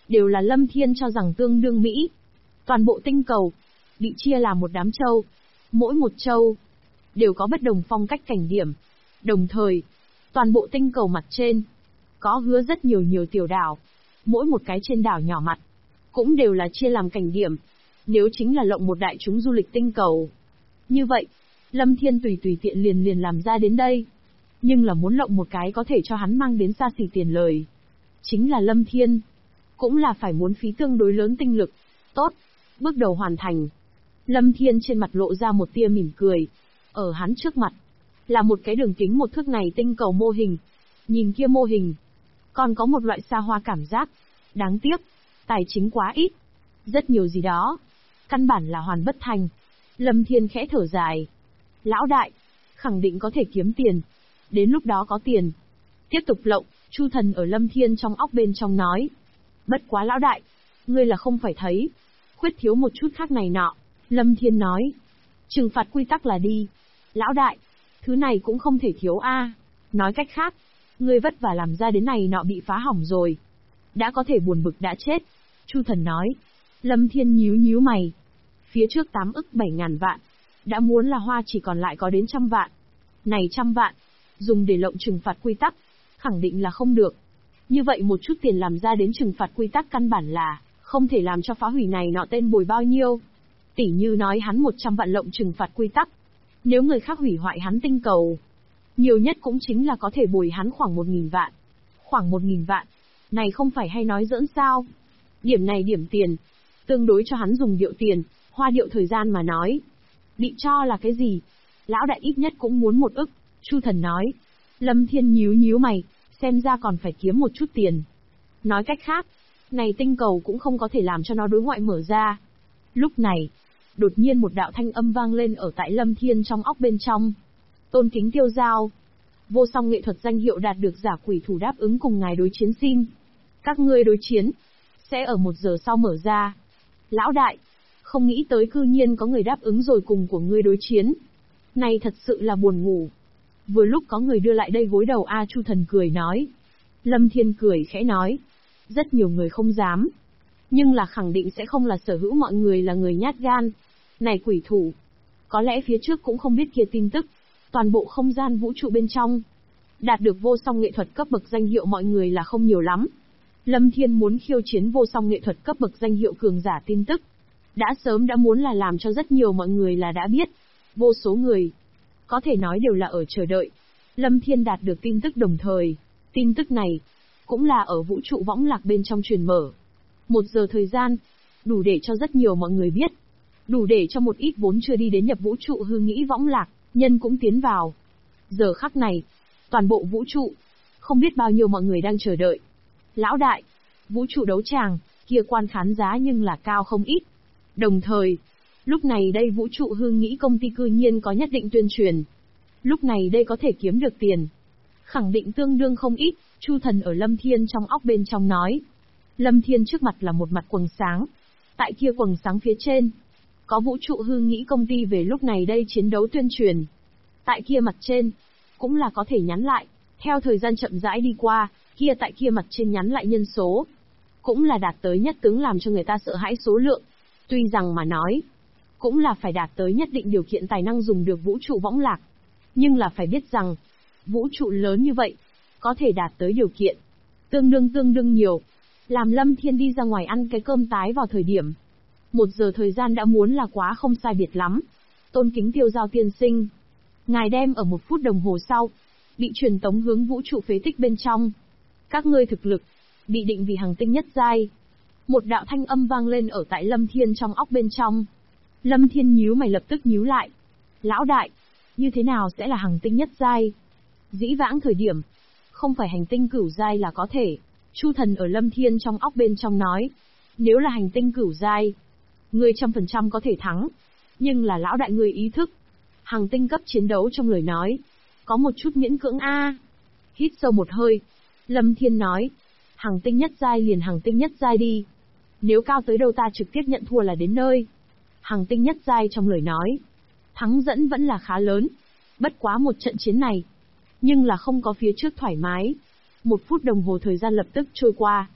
đều là Lâm Thiên cho rằng tương đương mỹ. Toàn bộ tinh cầu bị chia làm một đám châu, mỗi một châu đều có bất đồng phong cách cảnh điểm. Đồng thời, toàn bộ tinh cầu mặt trên có hứa rất nhiều tiểu đảo, mỗi một cái trên đảo nhỏ mặt cũng đều là chia làm cảnh điểm. Nếu chính là lộng một đại chúng du lịch tinh cầu, như vậy, Lâm Thiên tùy tiện liền làm ra đến đây. Nhưng là muốn lộng một cái có thể cho hắn mang đến xa xỉ tiền lời, chính là Lâm Thiên, cũng là phải muốn phí tương đối lớn tinh lực. Tốt, bước đầu hoàn thành. Lâm Thiên trên mặt lộ ra một tia mỉm cười. Ở hắn trước mặt là một cái đường kính 1 thước này tinh cầu mô hình. Nhìn kia mô hình, còn có một loại xa hoa cảm giác. Đáng tiếc, tài chính quá ít. Rất nhiều gì đó, căn bản là hoàn bất thành. Lâm Thiên khẽ thở dài. Lão đại, khẳng định có thể kiếm tiền. Đến lúc đó có tiền, tiếp tục lộng. Chu Thần ở Lâm Thiên trong óc bên trong nói. Bất quá lão đại, ngươi là không phải thấy khuyết thiếu một chút khác này nọ. Lâm Thiên nói. Trừng phạt quy tắc là đi. Lão đại, thứ này cũng không thể thiếu a. Nói cách khác, ngươi vất vả làm ra đến này nọ bị phá hỏng rồi, đã có thể buồn bực đã chết. Chu Thần nói. Lâm Thiên nhíu mày. Phía trước 8 ức 7.000 vạn, đã muốn là hoa chỉ còn lại có đến 100 vạn. Này 100 vạn, dùng để lộng trừng phạt quy tắc, khẳng định là không được. Như vậy một chút tiền làm ra đến trừng phạt quy tắc căn bản là không thể làm cho phá hủy này nọ tên bồi bao nhiêu. Tỷ như nói hắn 100 vạn lộng trừng phạt quy tắc, nếu người khác hủy hoại hắn tinh cầu, nhiều nhất cũng chính là có thể bồi hắn khoảng 1.000 vạn. Khoảng 1.000 vạn, này không phải hay nói giỡn sao. Điểm này điểm tiền, tương đối cho hắn dùng điệu tiền, hoa điệu thời gian mà nói. Bị cho là cái gì? Lão đại ít nhất cũng muốn 1 ức, Chu Thần nói. Lâm Thiên nhíu mày, xem ra còn phải kiếm một chút tiền. Nói cách khác, này tinh cầu cũng không có thể làm cho nó đối ngoại mở ra. Lúc này, đột nhiên một đạo thanh âm vang lên ở tại Lâm Thiên trong óc bên trong. Tôn kính tiêu giao, vô song nghệ thuật danh hiệu đạt được giả quỷ thủ đáp ứng cùng ngài đối chiến xin. Các ngươi đối chiến, sẽ ở 1 giờ sau mở ra. Lão đại, không nghĩ tới cư nhiên có người đáp ứng rồi cùng của ngươi đối chiến. Này thật sự là buồn ngủ. Vừa lúc có người đưa lại đây gối đầu Chu Thần cười nói. Lâm Thiên cười khẽ nói. Rất nhiều người không dám. Nhưng là khẳng định sẽ không là sở hữu mọi người là người nhát gan. Này quỷ thủ, có lẽ phía trước cũng không biết kia tin tức. Toàn bộ không gian vũ trụ bên trong, đạt được vô song nghệ thuật cấp bậc danh hiệu mọi người là không nhiều lắm. Lâm Thiên muốn khiêu chiến vô song nghệ thuật cấp bậc danh hiệu cường giả tin tức, đã sớm đã muốn là làm cho rất nhiều mọi người là đã biết. Vô số người, có thể nói đều là ở chờ đợi. Lâm Thiên đạt được tin tức đồng thời, tin tức này, cũng là ở vũ trụ võng lạc bên trong truyền mở. 1 giờ thời gian, đủ để cho rất nhiều mọi người biết. Đủ để cho một ít vốn chưa đi đến nhập vũ trụ hư nghĩ võng lạc, nhân cũng tiến vào. Giờ khắc này, toàn bộ vũ trụ, không biết bao nhiêu mọi người đang chờ đợi. Lão đại, vũ trụ đấu tràng, kia quan khán giá nhưng là cao không ít. Đồng thời, lúc này đây vũ trụ hư nghĩ công ty cư nhiên có nhất định tuyên truyền. Lúc này đây có thể kiếm được tiền, khẳng định tương đương không ít, Chu Thần ở Lâm Thiên trong óc bên trong nói. Lâm Thiên trước mặt là một mặt quầng sáng. Tại kia quầng sáng phía trên, có vũ trụ hư nghĩ công ty về lúc này đây chiến đấu tuyên truyền. Tại kia mặt trên, cũng là có thể nhắn lại. Theo thời gian chậm rãi đi qua, kia tại kia mặt trên nhắn lại nhân số, cũng là đạt tới nhất tướng làm cho người ta sợ hãi số lượng. Tuy rằng mà nói, cũng là phải đạt tới nhất định điều kiện tài năng dùng được vũ trụ võng lạc. Nhưng là phải biết rằng, vũ trụ lớn như vậy, có thể đạt tới điều kiện tương đương nhiều. Làm Lâm Thiên đi ra ngoài ăn cái cơm tái vào thời điểm 1 giờ thời gian đã muốn là quá không sai biệt lắm. Tôn kính tiêu giao tiên sinh, ngài đem ở 1 phút đồng hồ sau, bị truyền tống hướng vũ trụ phế tích bên trong. Các ngươi thực lực, bị định vì hằng tinh nhất giai. Một đạo thanh âm vang lên ở tại Lâm Thiên trong óc bên trong. Lâm Thiên nhíu mày lập tức nhíu lại. Lão đại, như thế nào sẽ là hằng tinh nhất giai? Dĩ vãng thời điểm, không phải hành tinh cửu giai là có thể. Chu Thần ở Lâm Thiên trong óc bên trong nói. Nếu là hành tinh cửu giai, ngươi 100% có thể thắng. Nhưng là lão đại ngươi ý thức, hằng tinh cấp chiến đấu trong lời nói, có một chút miễn cưỡng a. Hít sâu một hơi, Lâm Thiên nói. Hằng tinh nhất giai liền hằng tinh nhất giai đi. Nếu cao tới đâu ta trực tiếp nhận thua là đến nơi. Hằng tinh nhất giai trong lời nói, thắng dẫn vẫn là khá lớn. Bất quá một trận chiến này, nhưng là không có phía trước thoải mái. 1 phút đồng hồ thời gian lập tức trôi qua.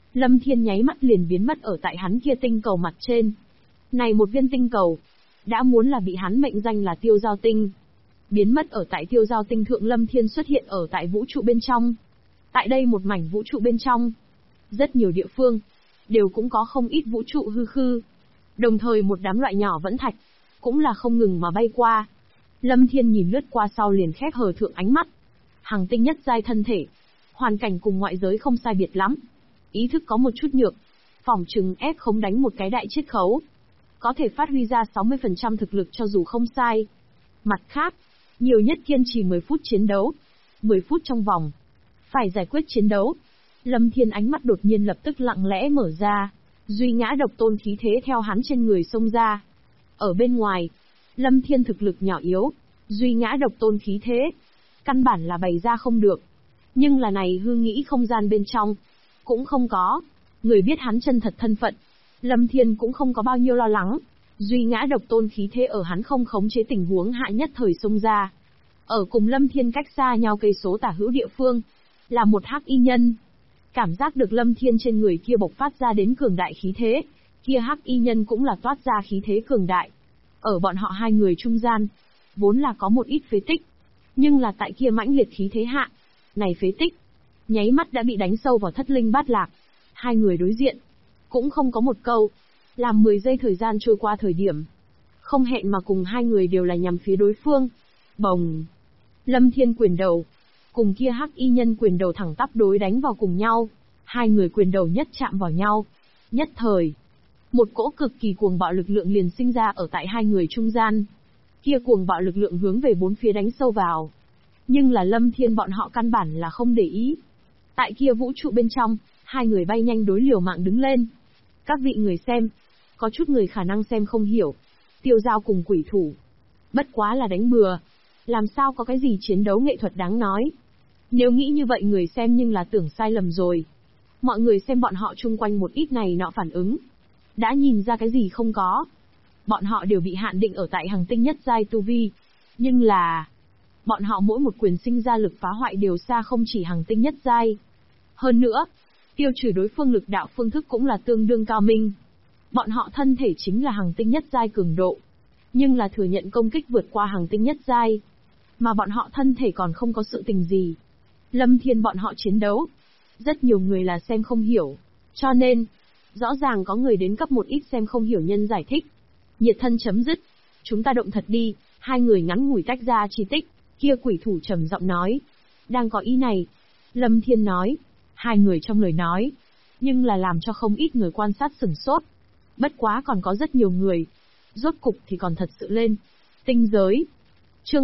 Lâm Thiên nháy mắt liền biến mất ở tại hắn kia tinh cầu mặt trên. Này một viên tinh cầu, đã muốn là bị hắn mệnh danh là Tiêu Giao Tinh. Biến mất ở tại Tiêu Giao Tinh thượng, Lâm Thiên xuất hiện ở tại vũ trụ bên trong. Tại đây một mảnh vũ trụ bên trong, rất nhiều địa phương, đều cũng có không ít vũ trụ hư khư. Đồng thời một đám loại nhỏ vẫn thạch, cũng là không ngừng mà bay qua. Lâm Thiên nhìn lướt qua sau liền khép hờ thượng ánh mắt. Hằng tinh nhất giai thân thể, hoàn cảnh cùng ngoại giới không sai biệt lắm. Ý thức có một chút nhược, phỏng chừng ép không đánh một cái đại chiết khấu. Có thể phát huy ra 60% thực lực cho dù không sai. Mặt khác, nhiều nhất kiên trì 10 phút chiến đấu. 10 phút trong vòng, phải giải quyết chiến đấu. Lâm Thiên ánh mắt đột nhiên lập tức lặng lẽ mở ra. Duy ngã độc tôn khí thế theo hắn trên người xông ra. Ở bên ngoài, Lâm Thiên thực lực nhỏ yếu, duy ngã độc tôn khí thế, căn bản là bày ra không được. Nhưng là này hư nghĩ không gian bên trong, cũng không có. Người biết hắn chân thật thân phận, Lâm Thiên cũng không có bao nhiêu lo lắng. Duy ngã độc tôn khí thế ở hắn không khống chế tình huống hạ nhất thời xông ra. Ở cùng Lâm Thiên cách xa nhau cây số tả hữu địa phương, là một hắc y nhân. Cảm giác được Lâm Thiên trên người kia bộc phát ra đến cường đại khí thế, kia hắc y nhân cũng là toát ra khí thế cường đại. Ở bọn họ hai người trung gian, vốn là có một ít phế tích, nhưng là tại kia mãnh liệt khí thế hạ, này phế tích, nháy mắt đã bị đánh sâu vào thất linh bát lạc. Hai người đối diện, cũng không có một câu, làm 10 giây thời gian trôi qua thời điểm. Không hẹn mà cùng hai người đều là nhằm phía đối phương. Bồng! Lâm Thiên quyền đầu, cùng kia hắc y nhân quyền đầu thẳng tắp đối đánh vào cùng nhau. Hai người quyền đầu nhất chạm vào nhau. Nhất thời, một cỗ cực kỳ cuồng bạo lực lượng liền sinh ra ở tại hai người trung gian. Kia cuồng bạo lực lượng hướng về bốn phía đánh sâu vào. Nhưng là Lâm Thiên bọn họ căn bản là không để ý. Tại kia vũ trụ bên trong, hai người bay nhanh đối liều mạng đứng lên. Các vị người xem, có chút người khả năng xem không hiểu. Tiêu Giao cùng quỷ thủ, bất quá là đánh bừa. Làm sao có cái gì chiến đấu nghệ thuật đáng nói. Nếu nghĩ như vậy người xem nhưng là tưởng sai lầm rồi. Mọi người xem bọn họ chung quanh một ít này nọ phản ứng. Đã nhìn ra cái gì không có. Bọn họ đều bị hạn định ở tại Hằng tinh nhất giai tu vi. Nhưng là, bọn họ mỗi một quyền sinh ra lực phá hoại đều xa không chỉ Hằng tinh nhất giai. Hơn nữa, tiêu trừ đối phương lực đạo phương thức cũng là tương đương cao minh. Bọn họ thân thể chính là Hằng tinh nhất giai cường độ, nhưng là thừa nhận công kích vượt qua Hằng tinh nhất giai. Mà bọn họ thân thể còn không có sự tình gì. Lâm Thiên bọn họ chiến đấu, rất nhiều người là xem không hiểu. Cho nên, rõ ràng có người đến cấp một ít xem không hiểu nhân giải thích. Nhiệt thân chấm dứt. Chúng ta động thật đi. Hai người ngắn ngủi tách ra chi tích. Kia quỷ thủ trầm giọng nói. Đang có ý này. Lâm Thiên nói. Hai người trong lời nói. Nhưng là làm cho không ít người quan sát sửng sốt. Bất quá còn có rất nhiều người. Rốt cục thì còn thật sự lên. Tinh giới. Chương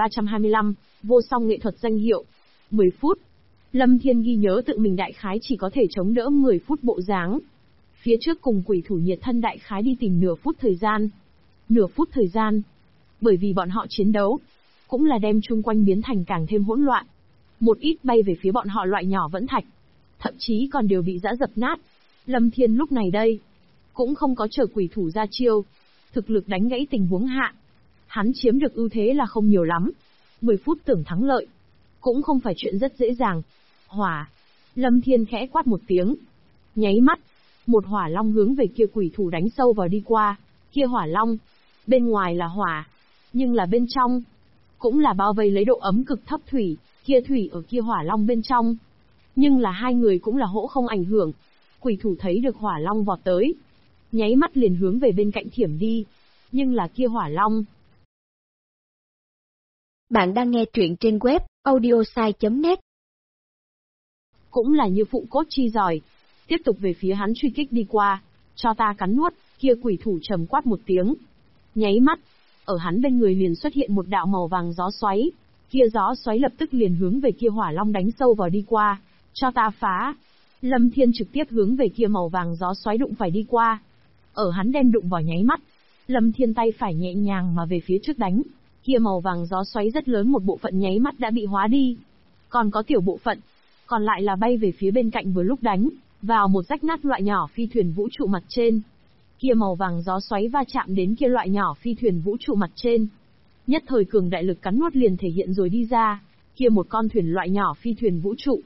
1325. Vô song nghệ thuật danh hiệu. 10 phút. Lâm Thiên ghi nhớ tự mình đại khái chỉ có thể chống đỡ 10 phút bộ dáng. Phía trước cùng quỷ thủ nhiệt thân đại khái đi tìm nửa phút thời gian. Nửa phút thời gian. Bởi vì bọn họ chiến đấu, cũng là đem chung quanh biến thành càng thêm hỗn loạn. Một ít bay về phía bọn họ loại nhỏ vẫn thạch. Thậm chí còn đều bị giã dập nát. Lâm Thiên lúc này đây, cũng không có chờ quỷ thủ ra chiêu. Thực lực đánh gãy tình huống hạ. Hắn chiếm được ưu thế là không nhiều lắm. 10 phút tưởng thắng lợi, cũng không phải chuyện rất dễ dàng. Hỏa. Lâm Thiên khẽ quát một tiếng. Nháy mắt, một hỏa long hướng về kia quỷ thủ đánh sâu vào đi qua. Kia hỏa long, bên ngoài là hỏa, nhưng là bên trong, cũng là bao vây lấy độ ấm cực thấp thủy, kia thủy ở kia hỏa long bên trong. Nhưng là hai người cũng là hỗ không ảnh hưởng. Quỷ thủ thấy được hỏa long vọt tới, nháy mắt liền hướng về bên cạnh thiểm đi. Nhưng là kia hỏa long. Bạn đang nghe truyện trên web audiosai.net. Cũng là như phụ cốt chi giỏi, tiếp tục về phía hắn truy kích đi qua. Cho ta cắn nuốt. Kia quỷ thủ trầm quát một tiếng. Nháy mắt, ở hắn bên người liền xuất hiện một đạo màu vàng gió xoáy. Kia gió xoáy lập tức liền hướng về kia hỏa long đánh sâu vào đi qua. Cho ta phá. Lâm Thiên trực tiếp hướng về kia màu vàng gió xoáy đụng phải đi qua. Ở hắn đem đụng vào nháy mắt, Lâm Thiên tay phải nhẹ nhàng mà về phía trước đánh. Kia màu vàng gió xoáy rất lớn một bộ phận nháy mắt đã bị hóa đi. Còn có tiểu bộ phận, còn lại là bay về phía bên cạnh vừa lúc đánh vào một rách nát loại nhỏ phi thuyền vũ trụ mặt trên. Kia màu vàng gió xoáy va chạm đến kia loại nhỏ phi thuyền vũ trụ mặt trên. Nhất thời cường đại lực cắn nuốt liền thể hiện rồi đi ra. Kia một con thuyền loại nhỏ phi thuyền vũ trụ,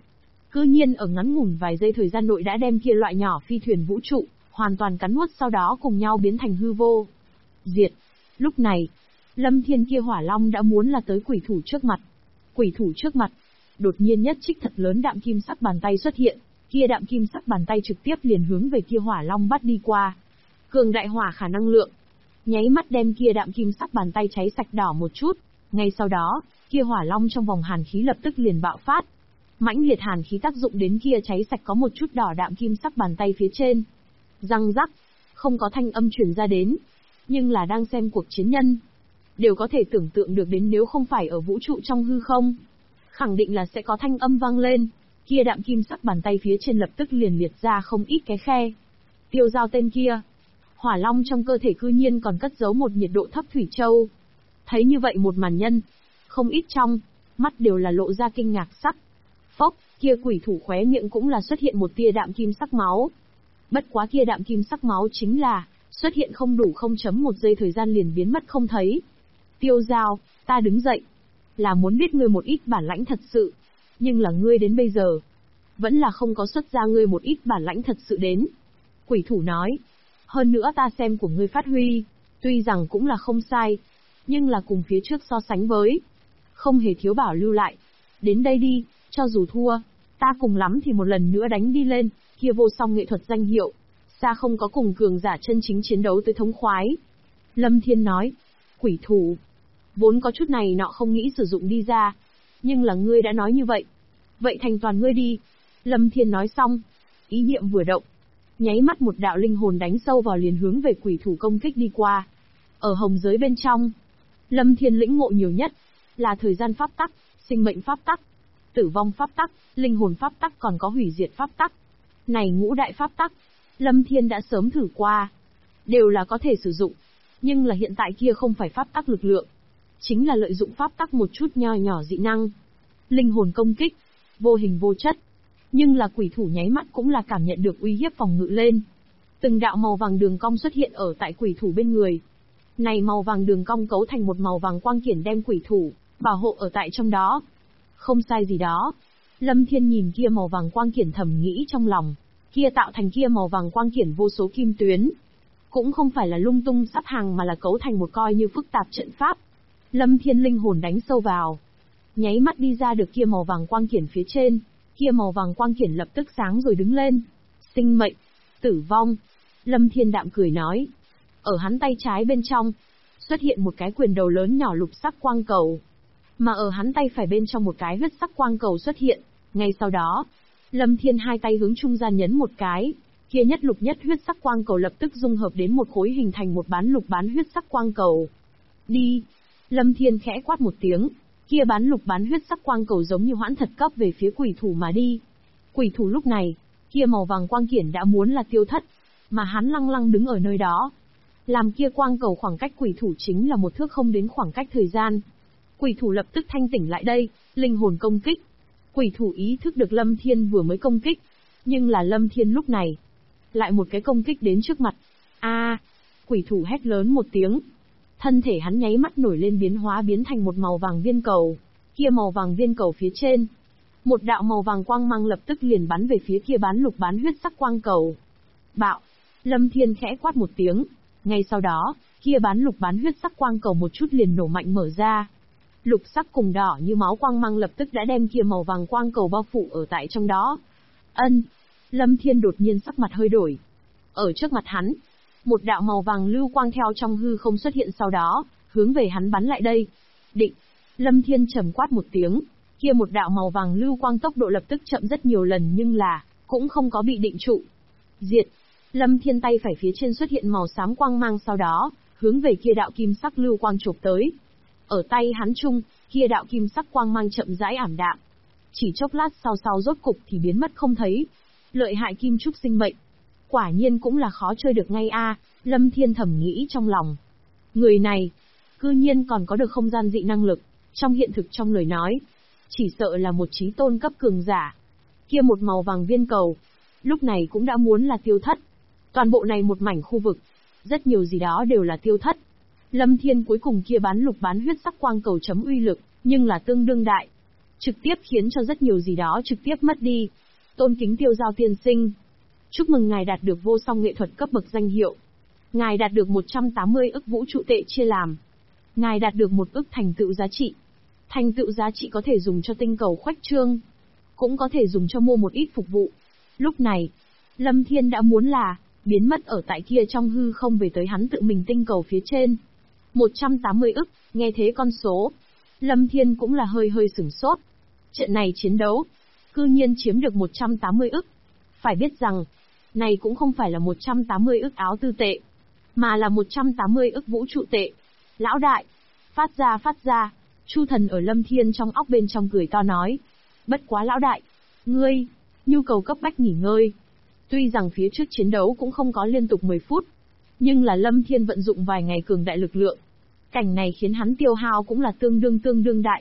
Cư nhiên ở ngắn ngủn vài giây thời gian nội đã đem kia loại nhỏ phi thuyền vũ trụ hoàn toàn cắn nuốt, sau đó cùng nhau biến thành hư vô. Diệt. Lúc này, Lâm Thiên kia hỏa long đã muốn là tới quỷ thủ trước mặt. Quỷ thủ trước mặt, đột nhiên nhất trích thật lớn đạm kim sắc bàn tay xuất hiện, kia đạm kim sắc bàn tay trực tiếp liền hướng về kia hỏa long bắt đi qua. Cường đại hỏa khả năng lượng, nháy mắt đem kia đạm kim sắc bàn tay cháy sạch đỏ một chút, ngay sau đó, kia hỏa long trong vòng hàn khí lập tức liền bạo phát. Mãnh liệt hàn khí tác dụng đến kia cháy sạch có một chút đỏ đạm kim sắc bàn tay phía trên. Răng rắc, không có thanh âm truyền ra đến, nhưng là đang xem cuộc chiến nhân đều có thể tưởng tượng được đến, nếu không phải ở vũ trụ trong hư không, khẳng định là sẽ có thanh âm vang lên. Kia đạm kim sắc bàn tay phía trên lập tức liền liệt ra không ít cái khe. Tiêu Giao tên kia, hỏa long trong cơ thể cư nhiên còn cất giấu một nhiệt độ thấp thủy châu. Thấy như vậy một màn nhân, không ít trong mắt đều là lộ ra kinh ngạc sắc. Phốc, kia quỷ thủ khóe miệng cũng là xuất hiện một tia đạm kim sắc máu. Bất quá kia đạm kim sắc máu chính là xuất hiện không đủ 0.1 giây thời gian liền biến mất không thấy. Tiêu Giao, ta đứng dậy, là muốn biết ngươi một ít bản lãnh thật sự, nhưng là ngươi đến bây giờ vẫn là không có xuất ra ngươi một ít bản lãnh thật sự đến. Quỷ thủ nói, hơn nữa ta xem của ngươi phát huy, tuy rằng cũng là không sai, nhưng là cùng phía trước so sánh với, không hề thiếu bảo lưu lại. Đến đây đi, cho dù thua, ta cùng lắm thì một lần nữa đánh đi lên, kia vô song nghệ thuật danh hiệu, xa không có cùng cường giả chân chính chiến đấu tới thống khoái. Lâm Thiên nói, quỷ thủ, vốn có chút này nọ không nghĩ sử dụng đi ra, nhưng là ngươi đã nói như vậy, vậy thành toàn ngươi đi. Lâm Thiên nói xong, ý niệm vừa động, nháy mắt một đạo linh hồn đánh sâu vào liền hướng về quỷ thủ công kích đi qua. Ở hồng giới bên trong, Lâm Thiên lĩnh ngộ nhiều nhất là thời gian pháp tắc, sinh mệnh pháp tắc, tử vong pháp tắc, linh hồn pháp tắc, còn có hủy diệt pháp tắc. Này ngũ đại pháp tắc, Lâm Thiên đã sớm thử qua, đều là có thể sử dụng, nhưng là hiện tại kia không phải pháp tắc lực lượng, chính là lợi dụng pháp tắc một chút nho nhỏ dị năng. Linh hồn công kích, vô hình vô chất, nhưng là quỷ thủ nháy mắt cũng là cảm nhận được uy hiếp phòng ngự lên. Từng đạo màu vàng đường cong xuất hiện ở tại quỷ thủ bên người. Này màu vàng đường cong cấu thành một màu vàng quang kiển đem quỷ thủ bảo hộ ở tại trong đó. Không sai gì đó. Lâm Thiên nhìn kia màu vàng quang kiển thầm nghĩ trong lòng, kia tạo thành kia màu vàng quang kiển vô số kim tuyến, cũng không phải là lung tung sắp hàng mà là cấu thành một coi như phức tạp trận pháp. Lâm Thiên linh hồn đánh sâu vào, nháy mắt đi ra được kia màu vàng quang kiển phía trên, kia màu vàng quang kiển lập tức sáng rồi đứng lên. Sinh mệnh, tử vong. Lâm Thiên đạm cười nói. Ở hắn tay trái bên trong, xuất hiện một cái quyền đầu lớn nhỏ lục sắc quang cầu. Mà ở hắn tay phải bên trong một cái huyết sắc quang cầu xuất hiện. Ngay sau đó, Lâm Thiên hai tay hướng trung gian nhấn một cái, kia nhất lục nhất huyết sắc quang cầu lập tức dung hợp đến một khối hình thành một bán lục bán huyết sắc quang cầu. Đi! Lâm Thiên khẽ quát một tiếng, kia bán lục bán huyết sắc quang cầu giống như hoãn thật cấp về phía quỷ thủ mà đi. Quỷ thủ lúc này, kia màu vàng quang kiển đã muốn là tiêu thất, mà hắn lăng lăng đứng ở nơi đó. Làm kia quang cầu khoảng cách quỷ thủ chính là một thước không đến khoảng cách thời gian. Quỷ thủ lập tức thanh tỉnh lại đây, linh hồn công kích. Quỷ thủ ý thức được Lâm Thiên vừa mới công kích, nhưng là Lâm Thiên lúc này lại một cái công kích đến trước mặt. Quỷ thủ hét lớn một tiếng. Thân thể hắn nháy mắt nổi lên biến hóa biến thành một màu vàng viên cầu. Kia màu vàng viên cầu phía trên, một đạo màu vàng quang mang lập tức liền bắn về phía kia bán lục bán huyết sắc quang cầu. Bạo! Lâm Thiên khẽ quát một tiếng. Ngay sau đó, kia bán lục bán huyết sắc quang cầu một chút liền nổ mạnh mở ra. Lục sắc cùng đỏ như máu quang mang lập tức đã đem kia màu vàng quang cầu bao phủ ở tại trong đó. Lâm Thiên đột nhiên sắc mặt hơi đổi. Ở trước mặt hắn, một đạo màu vàng lưu quang theo trong hư không xuất hiện, sau đó hướng về hắn bắn lại đây. Định! Lâm Thiên trầm quát một tiếng, kia một đạo màu vàng lưu quang tốc độ lập tức chậm rất nhiều lần nhưng là cũng không có bị định trụ. Diệt! Lâm Thiên tay phải phía trên xuất hiện màu xám quang mang, sau đó hướng về kia đạo kim sắc lưu quang chộp tới. Ở tay hắn chung, kia đạo kim sắc quang mang chậm rãi ảm đạm. Chỉ chốc lát sau rốt cục thì biến mất không thấy. Lợi hại kim trúc sinh mệnh, quả nhiên cũng là khó chơi được ngay a. Lâm Thiên thầm nghĩ trong lòng. Người này, cư nhiên còn có được không gian dị năng lực, trong hiện thực trong lời nói, chỉ sợ là một chí tôn cấp cường giả. Kia một màu vàng viên cầu, lúc này cũng đã muốn là tiêu thất. Toàn bộ này một mảnh khu vực, rất nhiều gì đó đều là tiêu thất. Lâm Thiên cuối cùng kia bán lục bán huyết sắc quang cầu chấm uy lực, nhưng là tương đương đại. trực tiếp khiến cho rất nhiều gì đó trực tiếp mất đi. Tôn kính Tiêu Giao tiên sinh. Chúc mừng ngài đạt được vô song nghệ thuật cấp bậc danh hiệu. Ngài đạt được 180 ức vũ trụ tệ chia làm. Ngài đạt được 1 ức thành tựu giá trị. Thành tựu giá trị có thể dùng cho tinh cầu khoách trương, cũng có thể dùng cho mua một ít phục vụ. Lúc này, Lâm Thiên đã muốn là biến mất ở tại kia trong hư không về tới hắn tự mình tinh cầu phía trên. 180 ức, nghe thế con số, Lâm Thiên cũng là hơi hơi sửng sốt. Trận này chiến đấu, cư nhiên chiếm được 180 ức. Phải biết rằng, này cũng không phải là 180 ức áo tư tệ, mà là 180 ức vũ trụ tệ. Lão đại, phát ra, Chu Thần ở Lâm Thiên trong óc bên trong cười to nói. Bất quá lão đại, ngươi, nhu cầu cấp bách nghỉ ngơi. Tuy rằng phía trước chiến đấu cũng không có liên tục 10 phút, nhưng là Lâm Thiên vận dụng vài ngày cường đại lực lượng. Cảnh này khiến hắn tiêu hao cũng là tương đương đại.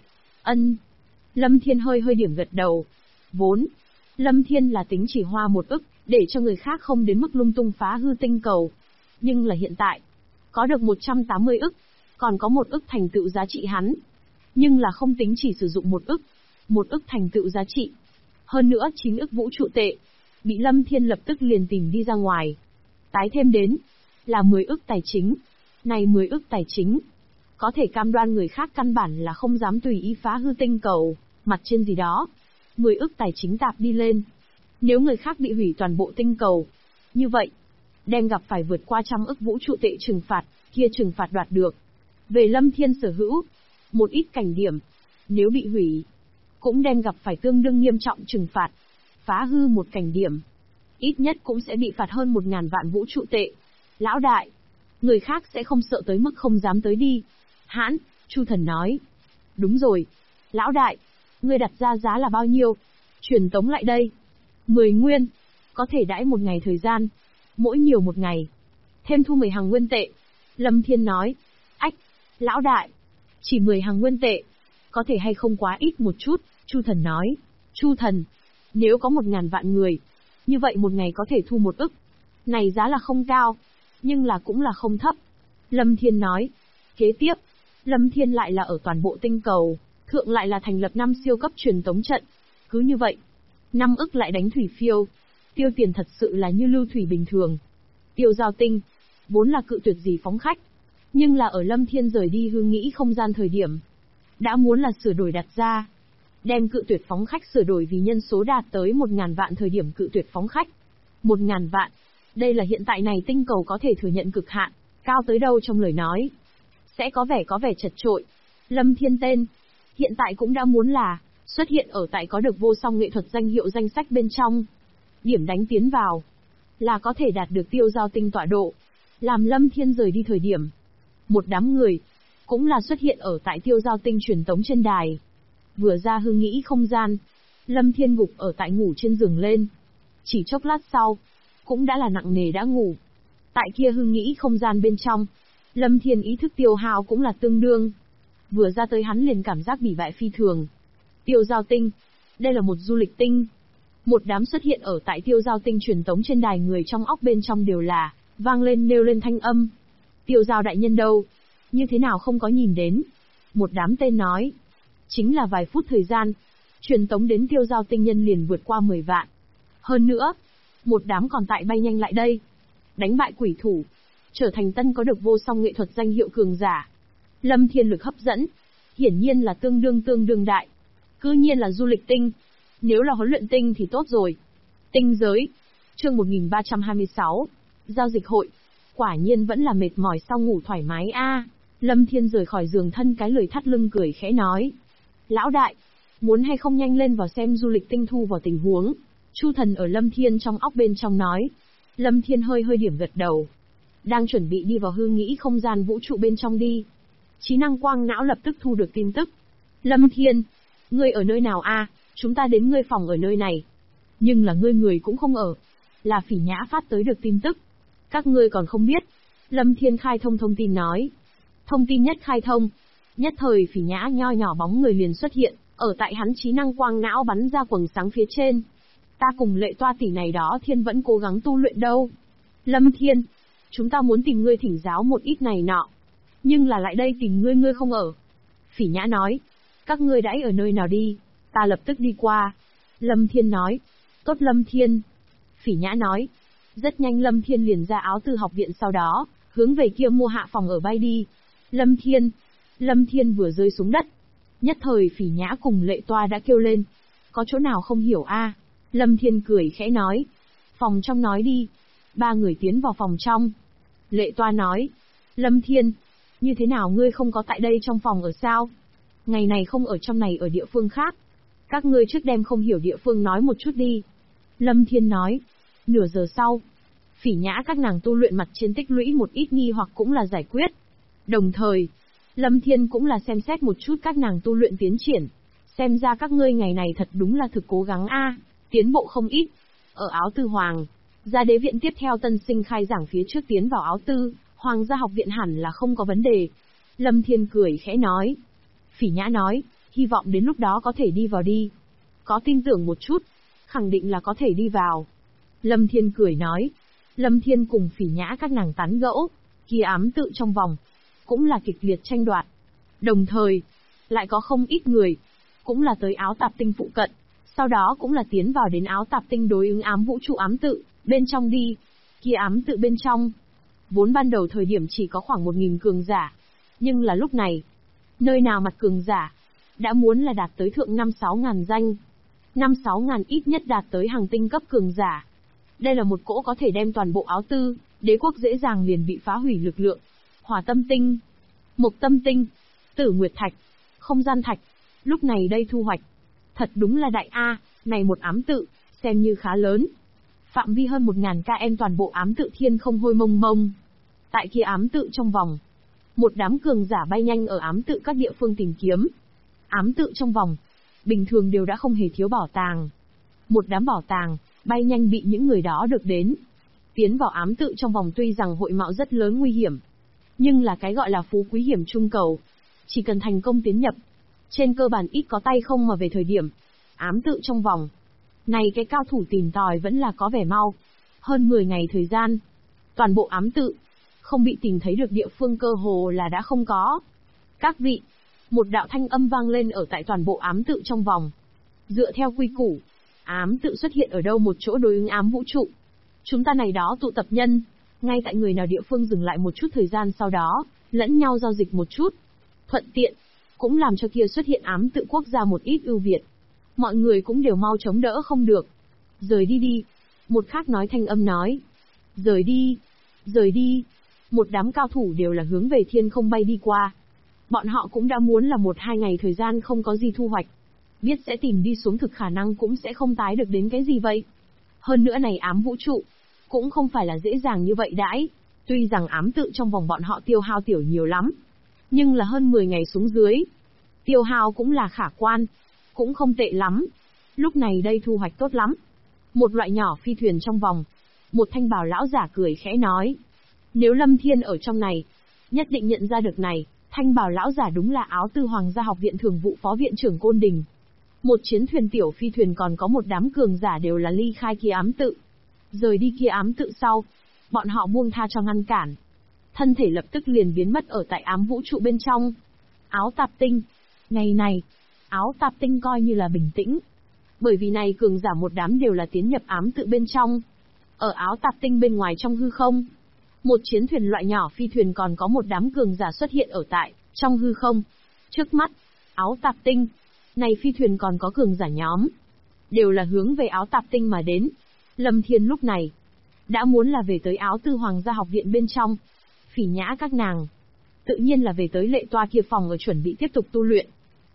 Lâm Thiên hơi hơi điểm gật đầu. Vốn, Lâm Thiên là tính chỉ hoa 1 ức, để cho người khác không đến mức lung tung phá hư tinh cầu. Nhưng là hiện tại, có được 180 ức, còn có 1 ức thành tựu giá trị hắn. Nhưng là không tính chỉ sử dụng 1 ức, 1 ức thành tựu giá trị. Hơn nữa 9 ức vũ trụ tệ, bị Lâm Thiên lập tức liền tìm đi ra ngoài. Tái thêm đến, là 10 ức tài chính. Này 10 ức tài chính, có thể cam đoan người khác căn bản là không dám tùy ý phá hư tinh cầu, mặt trên gì đó. 10 ức tài chính tạp đi lên. Nếu người khác bị hủy toàn bộ tinh cầu, như vậy, đem gặp phải vượt qua 100 ức vũ trụ tệ trừng phạt, kia trừng phạt đoạt được. Về Lâm Thiên sở hữu, một ít cảnh điểm, nếu bị hủy, cũng đem gặp phải tương đương nghiêm trọng trừng phạt. Phá hư một cảnh điểm, ít nhất cũng sẽ bị phạt hơn 1000 vạn vũ trụ tệ. Lão đại, người khác sẽ không sợ tới mức không dám tới đi. Hãn, Chu Thần nói. Đúng rồi. Lão đại, ngươi đặt ra giá là bao nhiêu? Truyền tống lại đây. 10 nguyên. Có thể đãi 1 ngày thời gian. Mỗi nhiều 1 ngày. Thêm thu 10 hàng nguyên tệ. Lâm Thiên nói. Ách, lão đại. Chỉ 10 hàng nguyên tệ. Có thể hay không quá ít một chút, Chu Thần nói. Chu Thần, nếu có 1000 vạn người, như vậy 1 ngày có thể thu 1 ức. Này giá là không cao, nhưng là cũng là không thấp. Lâm Thiên nói. Kế tiếp, Lâm Thiên lại là ở toàn bộ tinh cầu, thượng lại là thành lập 5 siêu cấp truyền tống trận. Cứ như vậy, 5 ức lại đánh thủy phiêu. Tiêu tiền thật sự là như lưu thủy bình thường. Tiêu Giao Tinh, vốn là cự tuyệt gì phóng khách. Nhưng là ở Lâm Thiên rời đi hư nghĩ không gian thời điểm, đã muốn là sửa đổi đặt ra. Đem cự tuyệt phóng khách sửa đổi vì nhân số đạt tới 1000 vạn thời điểm cự tuyệt phóng khách. 1000 vạn, đây là hiện tại này tinh cầu có thể thừa nhận cực hạn, cao tới đâu trong lời nói. Sẽ có vẻ chật trội. Lâm Thiên tên, hiện tại cũng đã muốn là, xuất hiện ở tại có được vô song nghệ thuật danh hiệu danh sách bên trong. Điểm đánh tiến vào, là có thể đạt được Tiêu Giao Tinh tọa độ. Làm Lâm Thiên rời đi thời điểm, một đám người, cũng là xuất hiện ở tại Tiêu Giao Tinh truyền tống trên đài. Vừa ra hư nghĩ không gian, Lâm Thiên gục ở tại ngủ trên giường lên. Chỉ chốc lát sau, cũng đã là nặng nề đã ngủ. Tại kia hư nghĩ không gian bên trong, Lâm Thiên ý thức tiêu hao cũng là tương đương. Vừa ra tới hắn liền cảm giác bỉ bại phi thường. Tiêu Giao Tinh, đây là một du lịch tinh. Một đám xuất hiện ở tại Tiêu Giao Tinh truyền tống trên đài người trong óc bên trong đều là, vang lên nêu lên thanh âm. Tiêu Giao đại nhân đâu? Như thế nào không có nhìn đến? Một đám tên nói. Chính là vài phút thời gian, truyền tống đến Tiêu Giao Tinh nhân liền vượt qua 10 vạn. Hơn nữa, một đám còn tại bay nhanh lại đây. Đánh bại quỷ thủ, trở thành tân có được vô song nghệ thuật danh hiệu cường giả. Lâm Thiên lực hấp dẫn, hiển nhiên là tương đương đại. Cư nhiên là du lịch tinh. Nếu là huấn luyện tinh thì tốt rồi. Tinh giới. Chương 1326. Giao dịch hội. Quả nhiên vẫn là mệt mỏi sau ngủ thoải mái a. Lâm Thiên rời khỏi giường thân cái lời thắt lưng cười khẽ nói. Lão đại, muốn hay không nhanh lên vào xem du lịch tinh thu vào tình huống. Chu Thần ở Lâm Thiên trong óc bên trong nói. Lâm Thiên hơi hơi điểm gật đầu. Đang chuẩn bị đi vào hư nghĩ không gian vũ trụ bên trong đi. Trí năng quang não lập tức thu được tin tức. Lâm Thiên, ngươi ở nơi nào a? Chúng ta đến ngươi phòng ở nơi này. Nhưng là ngươi người cũng không ở. Là Phỉ Nhã phát tới được tin tức. Các ngươi còn không biết. Lâm Thiên khai thông thông tin nói. Thông tin nhất khai thông. Nhất thời Phỉ Nhã nho nhỏ bóng người liền xuất hiện, ở tại hắn trí năng quang não bắn ra quầng sáng phía trên. Ta cùng Lệ Toa tỷ này đó Thiên vẫn cố gắng tu luyện đâu. Lâm Thiên, chúng ta muốn tìm ngươi thỉnh giáo một ít này nọ. Nhưng là lại đây tìm ngươi không ở. Phỉ Nhã nói. Các ngươi đãi ở nơi nào đi. Ta lập tức đi qua. Lâm Thiên nói. Tốt Lâm Thiên. Phỉ Nhã nói. Rất nhanh Lâm Thiên liền ra áo tư học viện, sau đó hướng về kia mua hạ phòng ở bay đi. Lâm Thiên vừa rơi xuống đất. Nhất thời Phỉ Nhã cùng Lệ Toa đã kêu lên. Có chỗ nào không hiểu a? Lâm Thiên cười khẽ nói. Phòng trong nói đi. Ba người tiến vào phòng trong. Lệ Toa nói. Lâm Thiên, như thế nào ngươi không có tại đây trong phòng ở sao? Ngày này không ở trong này ở địa phương khác. Các ngươi trước đem không hiểu địa phương nói một chút đi. Lâm Thiên nói. Nửa giờ sau, Phỉ Nhã các nàng tu luyện mặt trên tích lũy một ít nghi hoặc cũng là giải quyết. Đồng thời, Lâm Thiên cũng là xem xét một chút các nàng tu luyện tiến triển. Xem ra các ngươi ngày này thật đúng là thực cố gắng a, tiến bộ không ít. Ở áo tư hoàng, gia đế viện tiếp theo tân sinh khai giảng phía trước tiến vào áo tư, hoàng gia học viện hẳn là không có vấn đề. Lâm Thiên cười khẽ nói. Phỉ Nhã nói, hy vọng đến lúc đó có thể đi vào đi. Có tin tưởng một chút, khẳng định là có thể đi vào. Lâm Thiên cười nói. Lâm Thiên cùng Phỉ Nhã các nàng tán gẫu, kia ám tự trong vòng, cũng là kịch liệt tranh đoạt. Đồng thời, lại có không ít người, cũng là tới áo tạp tinh phụ cận, sau đó cũng là tiến vào đến áo tạp tinh đối ứng ám vũ trụ ám tự, bên trong đi. Kia ám tự bên trong, vốn ban đầu thời điểm chỉ có khoảng 1000 cường giả, nhưng là lúc này, nơi nào mặt cường giả, đã muốn là đạt tới thượng 5-6 ngàn danh. 5-6 ngàn ít nhất đạt tới hàng tinh cấp cường giả. Đây là một cỗ có thể đem toàn bộ áo tư, đế quốc dễ dàng liền bị phá hủy lực lượng. Hỏa tâm tinh, mộc tâm tinh, tử nguyệt thạch, không gian thạch, lúc này đây thu hoạch. Thật đúng là đại A, này một ám tự, xem như khá lớn. Phạm vi hơn 1000 km toàn bộ ám tự thiên không hôi mông mông. Tại kia ám tự trong vòng, một đám cường giả bay nhanh ở ám tự các địa phương tìm kiếm. Ám tự trong vòng, bình thường đều đã không hề thiếu bảo tàng. Một đám bảo tàng, bay nhanh bị những người đó được đến. Tiến vào ám tự trong vòng tuy rằng hội mạo rất lớn nguy hiểm, nhưng là cái gọi là phú quý hiểm trung cầu. Chỉ cần thành công tiến nhập, trên cơ bản ít có tay không mà về thời điểm. Ám tự trong vòng, này cái cao thủ tìm tòi vẫn là có vẻ mau. Hơn 10 ngày thời gian, toàn bộ ám tự, không bị tìm thấy được địa phương cơ hồ là đã không có. Các vị, một đạo thanh âm vang lên ở tại toàn bộ ám tự trong vòng. Dựa theo quy củ, ám tự xuất hiện ở đâu một chỗ đối ứng ám vũ trụ. Chúng ta này đó tụ tập nhân, ngay tại người nào địa phương dừng lại một chút thời gian, sau đó, lẫn nhau giao dịch một chút. Thuận tiện, cũng làm cho kia xuất hiện ám tự quốc gia một ít ưu việt. Mọi người cũng đều mau chống đỡ không được. Rời đi đi. Một khác nói thanh âm nói. Rời đi. Rời đi. Một đám cao thủ đều là hướng về thiên không bay đi qua. Bọn họ cũng đã muốn là 1-2 ngày thời gian không có gì thu hoạch. Biết sẽ tìm đi xuống thực khả năng cũng sẽ không tái được đến cái gì vậy. Hơn nữa này ám vũ trụ, cũng không phải là dễ dàng như vậy đãi. Tuy rằng ám tự trong vòng bọn họ tiêu hao tiểu nhiều lắm, nhưng là hơn 10 ngày xuống dưới, tiêu hao cũng là khả quan, cũng không tệ lắm. Lúc này đây thu hoạch tốt lắm. Một loại nhỏ phi thuyền trong vòng, một thanh bào lão giả cười khẽ nói. Nếu Lâm Thiên ở trong này, nhất định nhận ra được này, thanh bào lão giả đúng là áo tư hoàng gia học viện thường vụ phó viện trưởng Côn Đình. Một chiến thuyền tiểu phi thuyền còn có một đám cường giả đều là ly khai kia ám tự. Rời đi kia ám tự sau, bọn họ buông tha cho ngăn cản. Thân thể lập tức liền biến mất ở tại ám vũ trụ bên trong. Áo tạp tinh. Ngày này, áo tạp tinh coi như là bình tĩnh. Bởi vì này cường giả một đám đều là tiến nhập ám tự bên trong. Ở áo tạp tinh bên ngoài trong hư không, một chiến thuyền loại nhỏ phi thuyền còn có một đám cường giả xuất hiện ở tại trong hư không. Trước mắt, áo tạp tinh, này phi thuyền còn có cường giả nhóm, đều là hướng về áo tạp tinh mà đến. Lâm Thiên lúc này đã muốn là về tới áo tư hoàng gia học viện bên trong. Phỉ Nhã các nàng tự nhiên là về tới Lệ Toa kia phòng ở chuẩn bị tiếp tục tu luyện.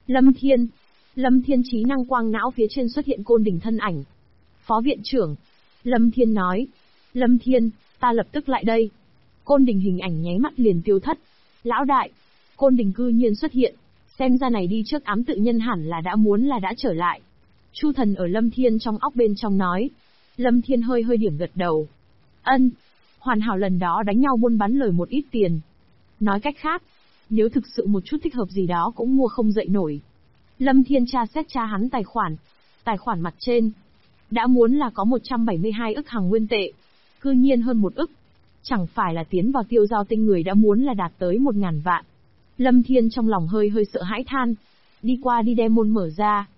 Lâm Thiên trí năng quang não phía trên xuất hiện Côn Đình thân ảnh. Phó viện trưởng. Lâm Thiên nói. Lâm Thiên, ta lập tức lại đây. Côn Đình hình ảnh nháy mắt liền tiêu thất. Lão đại. Côn Đình cư nhiên xuất hiện. Xem ra này đi trước ám tự nhân hẳn là đã muốn là đã trở lại. Chu Thần ở Lâm Thiên trong óc bên trong nói. Lâm Thiên hơi điểm gật đầu. Ân. Hoàn hảo lần đó đánh nhau buôn bán lời một ít tiền. Nói cách khác, nếu thực sự một chút thích hợp gì đó cũng mua không dậy nổi. Lâm Thiên tra xét hắn tài khoản mặt trên, đã muốn là có 172 ức hàng nguyên tệ, cư nhiên hơn 1 ức, chẳng phải là tiến vào tiêu giao tinh người đã muốn là đạt tới 1000 vạn. Lâm Thiên trong lòng hơi sợ hãi than, đi qua đi đem môn mở ra.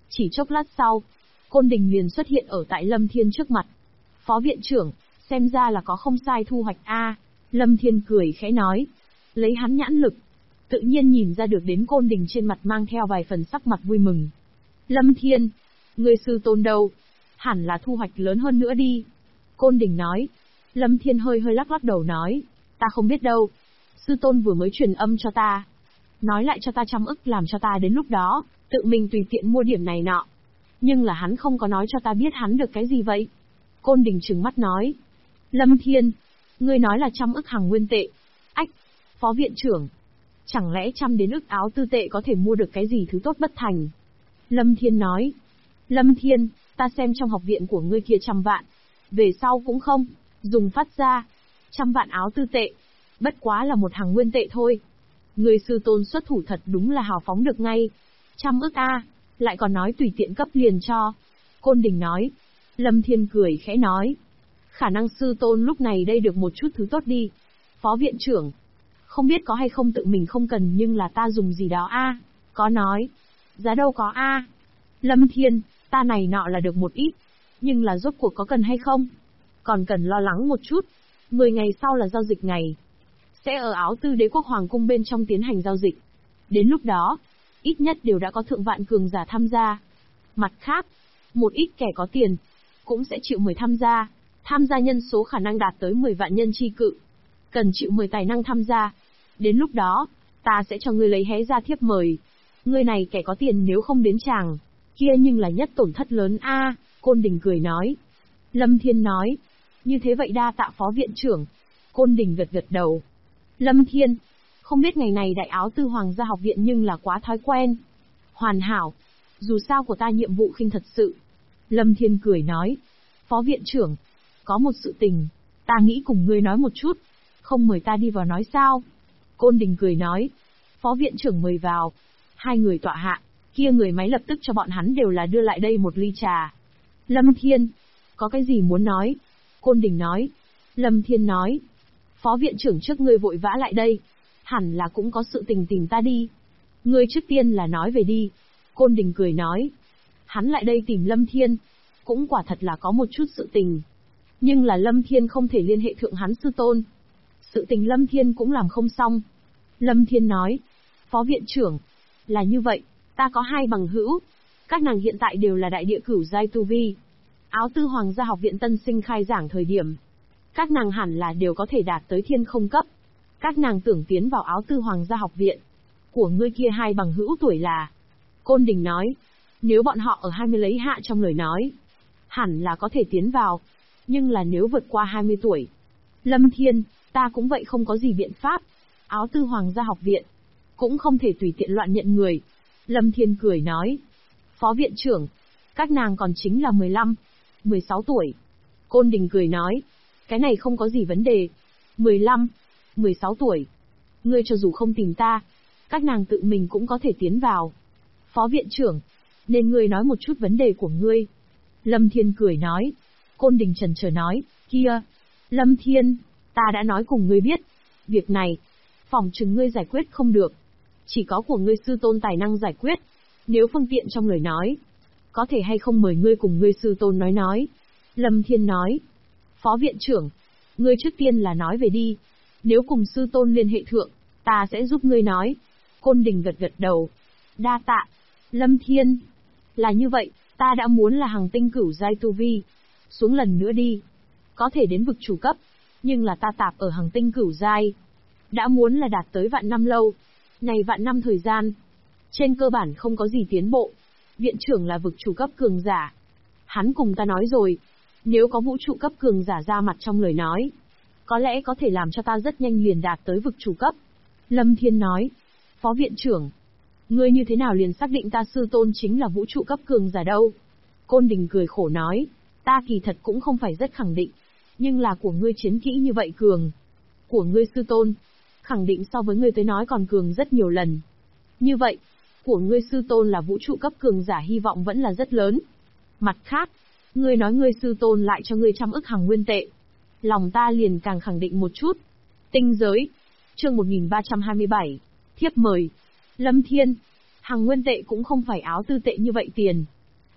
Chỉ chốc lát sau, Côn Đình liền xuất hiện ở tại Lâm Thiên trước mặt. Phó viện trưởng, xem ra là có không sai thu hoạch a. Lâm Thiên cười khẽ nói. Lấy hắn nhãn lực, tự nhiên nhìn ra được đến Côn Đình trên mặt mang theo vài phần sắc mặt vui mừng. Lâm Thiên, người sư tôn đâu? Hẳn là thu hoạch lớn hơn nữa đi. Côn Đình nói. Lâm Thiên hơi lắc lắc đầu nói. Ta không biết đâu. Sư tôn vừa mới truyền âm cho ta. Nói lại cho ta 100 ức làm cho ta đến lúc đó, tự mình tùy tiện mua điểm này nọ. Nhưng là hắn không có nói cho ta biết hắn được cái gì vậy. Côn Đình trừng mắt nói. Lâm Thiên, ngươi nói là 100 ức hàng nguyên tệ. Ách, phó viện trưởng. Chẳng lẽ 100 đến ức áo tư tệ có thể mua được cái gì thứ tốt bất thành? Lâm Thiên nói. Lâm Thiên, ta xem trong học viện của ngươi kia 100 vạn. Về sau cũng không, dùng phát ra. 100 vạn áo tư tệ. Bất quá là một hàng nguyên tệ thôi. Người sư tôn xuất thủ thật đúng là hào phóng được ngay. 100 ức a, lại còn nói tùy tiện cấp liền cho. Côn Đình nói. Lâm Thiên cười khẽ nói. Khả năng sư tôn lúc này đây được một chút thứ tốt đi. Phó viện trưởng, không biết có hay không tự mình không cần nhưng là ta dùng gì đó a. Có nói. Giá đâu có a. Lâm Thiên, ta này nọ là được một ít. Nhưng là rốt cuộc có cần hay không? Còn cần lo lắng một chút. 10 ngày sau là giao dịch ngày. Sẽ ở Áo Tư Đế quốc Hoàng cung bên trong tiến hành giao dịch. Đến lúc đó, ít nhất đều đã có thượng vạn cường giả tham gia. Mặt khác, một ít kẻ có tiền, cũng sẽ chịu mời tham gia. Tham gia nhân số khả năng đạt tới 10 vạn nhân chi cự. Cần chịu 10 tài năng tham gia. Đến lúc đó, ta sẽ cho ngươi lấy hé ra thiếp mời. Ngươi này kẻ có tiền nếu không đến chàng, kia nhưng là nhất tổn thất lớn a. Côn Đình cười nói. Lâm Thiên nói. Như thế vậy đa tạ phó viện trưởng. Côn Đình gật đầu. Lâm Thiên, không biết ngày này Đại Áo Tư Hoàng gia học viện nhưng là quá thói quen. Hoàn hảo, dù sao của ta nhiệm vụ khinh thật sự. Lâm Thiên cười nói. Phó viện trưởng, có một sự tình, ta nghĩ cùng ngươi nói một chút. Không mời ta đi vào nói sao? Côn Đình cười nói. Phó viện trưởng mời vào. Hai người tọa hạ, kia người máy lập tức cho bọn hắn đều là đưa lại đây một ly trà. Lâm Thiên, có cái gì muốn nói? Côn Đình nói. Lâm Thiên nói. Phó viện trưởng trước ngươi vội vã lại đây. Hẳn là cũng có sự tình tìm ta đi. Ngươi trước tiên là nói về đi. Côn Đình cười nói. Hắn lại đây tìm Lâm Thiên. Cũng quả thật là có một chút sự tình. Nhưng là Lâm Thiên không thể liên hệ thượng hắn sư tôn. Sự tình Lâm Thiên cũng làm không xong. Lâm Thiên nói. Phó viện trưởng. Là như vậy, ta có 2 bằng hữu. Các nàng hiện tại đều là đại địa cửu giai tu vi. Áo Tư Hoàng gia học viện tân sinh khai giảng thời điểm. Các nàng hẳn là đều có thể đạt tới thiên không cấp. Các nàng tưởng tiến vào Áo Tư Hoàng gia học viện. Của ngươi kia 2 bằng hữu tuổi là. Côn Đình nói. Nếu bọn họ ở 20 lấy hạ trong lời nói, hẳn là có thể tiến vào. Nhưng là nếu vượt qua 20 tuổi. Lâm Thiên, ta cũng vậy không có gì biện pháp. Áo Tư Hoàng gia học viện cũng không thể tùy tiện loạn nhận người. Lâm Thiên cười nói. Phó viện trưởng, các nàng còn chính là 15, 16 tuổi. Côn Đình cười nói. Cái này không có gì vấn đề. 15, 16 tuổi. Ngươi cho dù không tìm ta, các nàng tự mình cũng có thể tiến vào. Phó viện trưởng, nên ngươi nói một chút vấn đề của ngươi. Lâm Thiên cười nói. Côn Đình chần chờ nói. Kia, Lâm Thiên, ta đã nói cùng ngươi biết. Việc này, phỏng chừng ngươi giải quyết không được. Chỉ có của ngươi sư tôn tài năng giải quyết. Nếu phương tiện trong lời nói, có thể hay không mời ngươi cùng ngươi sư tôn nói. Lâm Thiên nói. Phó viện trưởng, ngươi trước tiên là nói về đi. Nếu cùng sư tôn liên hệ thượng, ta sẽ giúp ngươi nói. Côn Đình gật đầu. Đa tạ. Lâm Thiên. Là như vậy, ta đã muốn là hàng tinh cửu giai tu vi. Xuống lần nữa đi. Có thể đến vực chủ cấp. Nhưng là ta tạp ở hàng tinh cửu giai. Đã muốn là đạt tới vạn năm lâu. Này vạn năm thời gian. Trên cơ bản không có gì tiến bộ. Viện trưởng là vực chủ cấp cường giả. Hắn cùng ta nói rồi. Nếu có vũ trụ cấp cường giả ra mặt trong lời nói, có lẽ có thể làm cho ta rất nhanh liền đạt tới vực chủ cấp. Lâm Thiên nói. Phó viện trưởng, ngươi như thế nào liền xác định ta sư tôn chính là vũ trụ cấp cường giả đâu? Côn Đình cười khổ nói. Ta kỳ thật cũng không phải rất khẳng định. Nhưng là của ngươi chiến kỹ như vậy cường. Của ngươi sư tôn, khẳng định so với ngươi tới nói còn cường rất nhiều lần. Như vậy, của ngươi sư tôn là vũ trụ cấp cường giả hy vọng vẫn là rất lớn. Mặt khác, ngươi nói ngươi sư tôn lại cho ngươi 100 ức hàng nguyên tệ. Lòng ta liền càng khẳng định một chút. Tinh giới. Chương 1327. Thiếp mời. Lâm Thiên. Hàng nguyên tệ cũng không phải áo tư tệ như vậy tiền.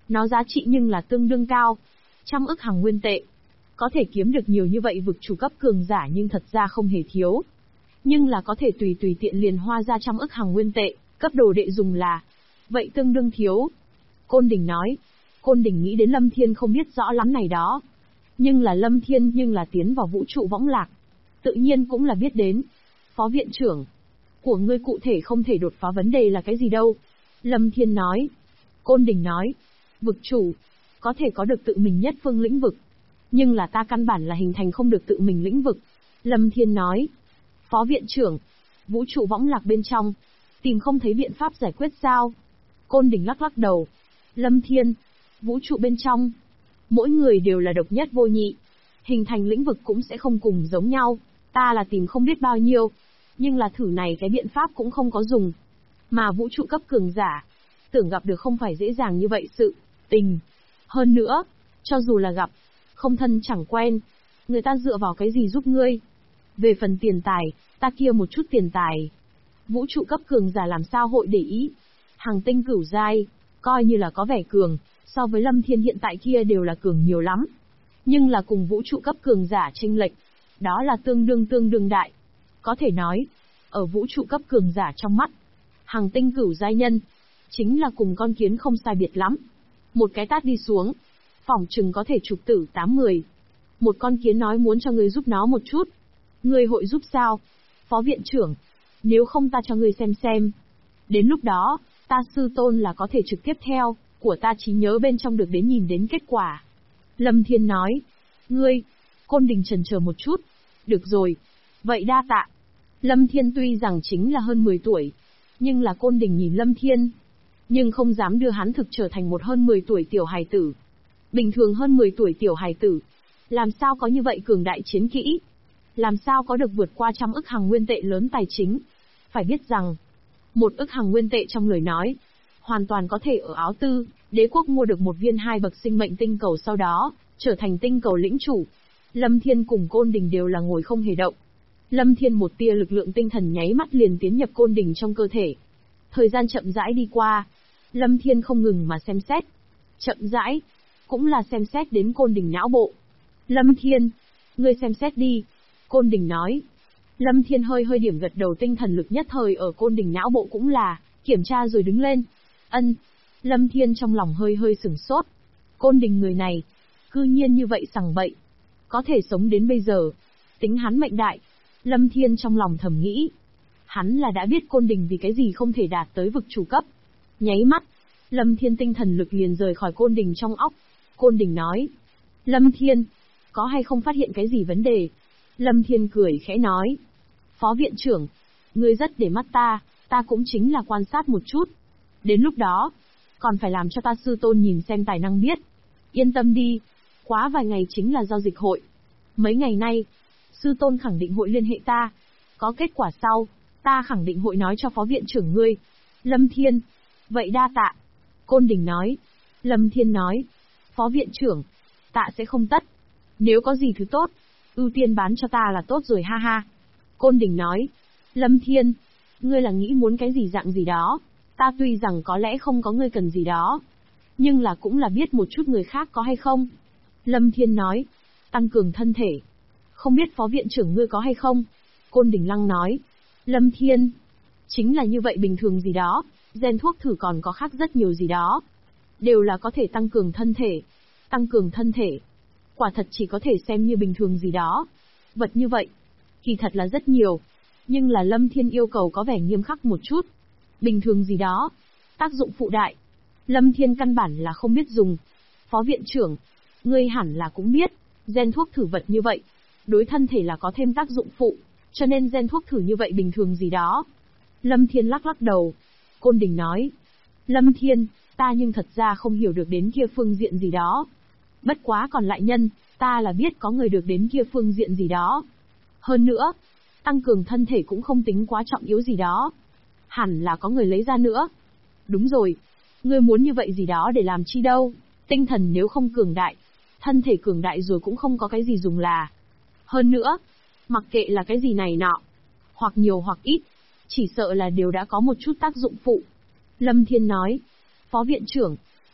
Nó giá trị nhưng là tương đương cao. 100 ức hằng nguyên tệ. Có thể kiếm được nhiều như vậy vực chủ cấp cường giả nhưng thật ra không hề thiếu. Nhưng là có thể tùy tiện liền hoa ra 100 ức hằng nguyên tệ, cấp đồ đệ dùng là. Vậy tương đương thiếu. Côn Đình nói. Côn Đình nghĩ đến Lâm Thiên không biết rõ lắm này đó. Nhưng là Lâm Thiên nhưng là tiến vào vũ trụ võng lạc. Tự nhiên cũng là biết đến. Phó viện trưởng. Của ngươi cụ thể không thể đột phá vấn đề là cái gì đâu. Lâm Thiên nói. Côn Đình nói. Vực chủ. Có thể có được tự mình nhất phương lĩnh vực. Nhưng là ta căn bản là hình thành không được tự mình lĩnh vực. Lâm Thiên nói. Phó viện trưởng. Vũ trụ võng lạc bên trong. Tìm không thấy biện pháp giải quyết sao? Côn Đình lắc lắc đầu. Lâm Thiên. Vũ trụ bên trong. Mỗi người đều là độc nhất vô nhị. Hình thành lĩnh vực cũng sẽ không cùng giống nhau. Ta là tìm không biết bao nhiêu. Nhưng là thử này cái biện pháp cũng không có dùng. Mà vũ trụ cấp cường giả. Tưởng gặp được không phải dễ dàng như vậy sự tình. Hơn nữa. Cho dù là gặp. Không thân chẳng quen. Người ta dựa vào cái gì giúp ngươi? Về phần tiền tài. Ta kia một chút tiền tài. Vũ trụ cấp cường giả làm sao hội để ý. Hàng tinh cửu giai. Coi như là có vẻ cường. So với Lâm Thiên hiện tại kia đều là cường nhiều lắm. Nhưng là cùng vũ trụ cấp cường giả chênh lệch. Đó là tương đương đại. Có thể nói. Ở vũ trụ cấp cường giả trong mắt. Hàng tinh cửu giai nhân. Chính là cùng con kiến không sai biệt lắm. Một cái tát đi xuống. Phỏng chừng có thể trục tử 8-10. Một con kiến nói muốn cho ngươi giúp nó một chút. Ngươi hội giúp sao? Phó viện trưởng. Nếu không ta cho ngươi xem. Đến lúc đó, ta sư tôn là có thể trực tiếp theo, của ta trí nhớ bên trong được đến nhìn đến kết quả. Lâm Thiên nói. Ngươi. Côn Đình chần chờ một chút. Được rồi. Vậy đa tạ. Lâm Thiên tuy rằng chính là hơn 10 tuổi. Nhưng là Côn Đình nhìn Lâm Thiên. Nhưng không dám đưa hắn thực trở thành một hơn 10 tuổi tiểu hài tử. Bình thường hơn 10 tuổi tiểu hài tử. Làm sao có như vậy cường đại chiến kỹ? Làm sao có được vượt qua 100 ức hằng nguyên tệ lớn tài chính? Phải biết rằng, 1 ức hằng nguyên tệ trong lời nói, hoàn toàn có thể ở Áo Tư, đế quốc mua được một viên 2 bậc sinh mệnh tinh cầu, sau đó trở thành tinh cầu lĩnh chủ. Lâm Thiên cùng Côn Đình đều là ngồi không hề động. Lâm Thiên một tia lực lượng tinh thần nháy mắt liền tiến nhập Côn Đình trong cơ thể. Thời gian chậm rãi đi qua, Lâm Thiên không ngừng mà xem xét. Chậm rãi, cũng là xem xét đến Côn Đình não bộ. Lâm Thiên, ngươi xem xét đi. Côn Đình nói. Lâm Thiên hơi điểm gật đầu, tinh thần lực nhất thời ở Côn Đình não bộ cũng là kiểm tra rồi đứng lên. Ân. Lâm Thiên trong lòng hơi sửng sốt. Côn Đình người này, cư nhiên như vậy sằng bậy, có thể sống đến bây giờ, tính hắn mệnh đại. Lâm Thiên trong lòng thầm nghĩ. Hắn là đã biết Côn Đình vì cái gì không thể đạt tới vực chủ cấp. Nháy mắt, Lâm Thiên tinh thần lực liền rời khỏi Côn Đình trong óc. Côn Đình nói. Lâm Thiên, có hay không phát hiện cái gì vấn đề? Lâm Thiên cười khẽ nói. Phó viện trưởng, ngươi rất để mắt ta cũng chính là quan sát một chút. Đến lúc đó, còn phải làm cho ta sư tôn nhìn xem tài năng biết. Yên tâm đi, quá vài ngày chính là giao dịch hội. Mấy ngày nay, sư tôn khẳng định hội liên hệ ta. Có kết quả sau, ta khẳng định hội nói cho phó viện trưởng ngươi. Lâm Thiên, vậy đa tạ. Côn Đình nói. Lâm Thiên nói. Phó viện trưởng, tạ sẽ không tất. Nếu có gì thứ tốt, ưu tiên bán cho ta là tốt rồi ha ha. Côn Đình nói. Lâm Thiên, ngươi là nghĩ muốn cái gì dạng gì đó. Ta tuy rằng có lẽ không có ngươi cần gì đó, nhưng là cũng là biết một chút người khác có hay không. Lâm Thiên nói. Tăng cường thân thể. Không biết phó viện trưởng ngươi có hay không? Côn Đình Lăng nói. Lâm Thiên, chính là như vậy bình thường gì đó, gen thuốc thử còn có khác rất nhiều gì đó. Đều là có thể tăng cường thân thể. Tăng cường thân thể. Quả thật chỉ có thể xem như bình thường gì đó. Vật như vậy, kỳ thật là rất nhiều. Nhưng là Lâm Thiên yêu cầu có vẻ nghiêm khắc một chút. Bình thường gì đó, tác dụng phụ đại. Lâm Thiên căn bản là không biết dùng. Phó viện trưởng, ngươi hẳn là cũng biết, gen thuốc thử vật như vậy, đối thân thể là có thêm tác dụng phụ, cho nên gen thuốc thử như vậy bình thường gì đó. Lâm Thiên lắc lắc đầu. Côn Đình nói. Lâm Thiên, ta nhưng thật ra không hiểu được đến kia phương diện gì đó. Bất quá còn lại nhân, ta là biết có người được đến kia phương diện gì đó. Hơn nữa, tăng cường thân thể cũng không tính quá trọng yếu gì đó. Hẳn là có người lấy ra nữa. Đúng rồi, ngươi muốn như vậy gì đó để làm chi đâu? Tinh thần nếu không cường đại, thân thể cường đại rồi cũng không có cái gì dùng là. Hơn nữa, mặc kệ là cái gì này nọ, hoặc nhiều hoặc ít, chỉ sợ là đều đã có một chút tác dụng phụ. Lâm Thiên nói. Phó viện trưởng,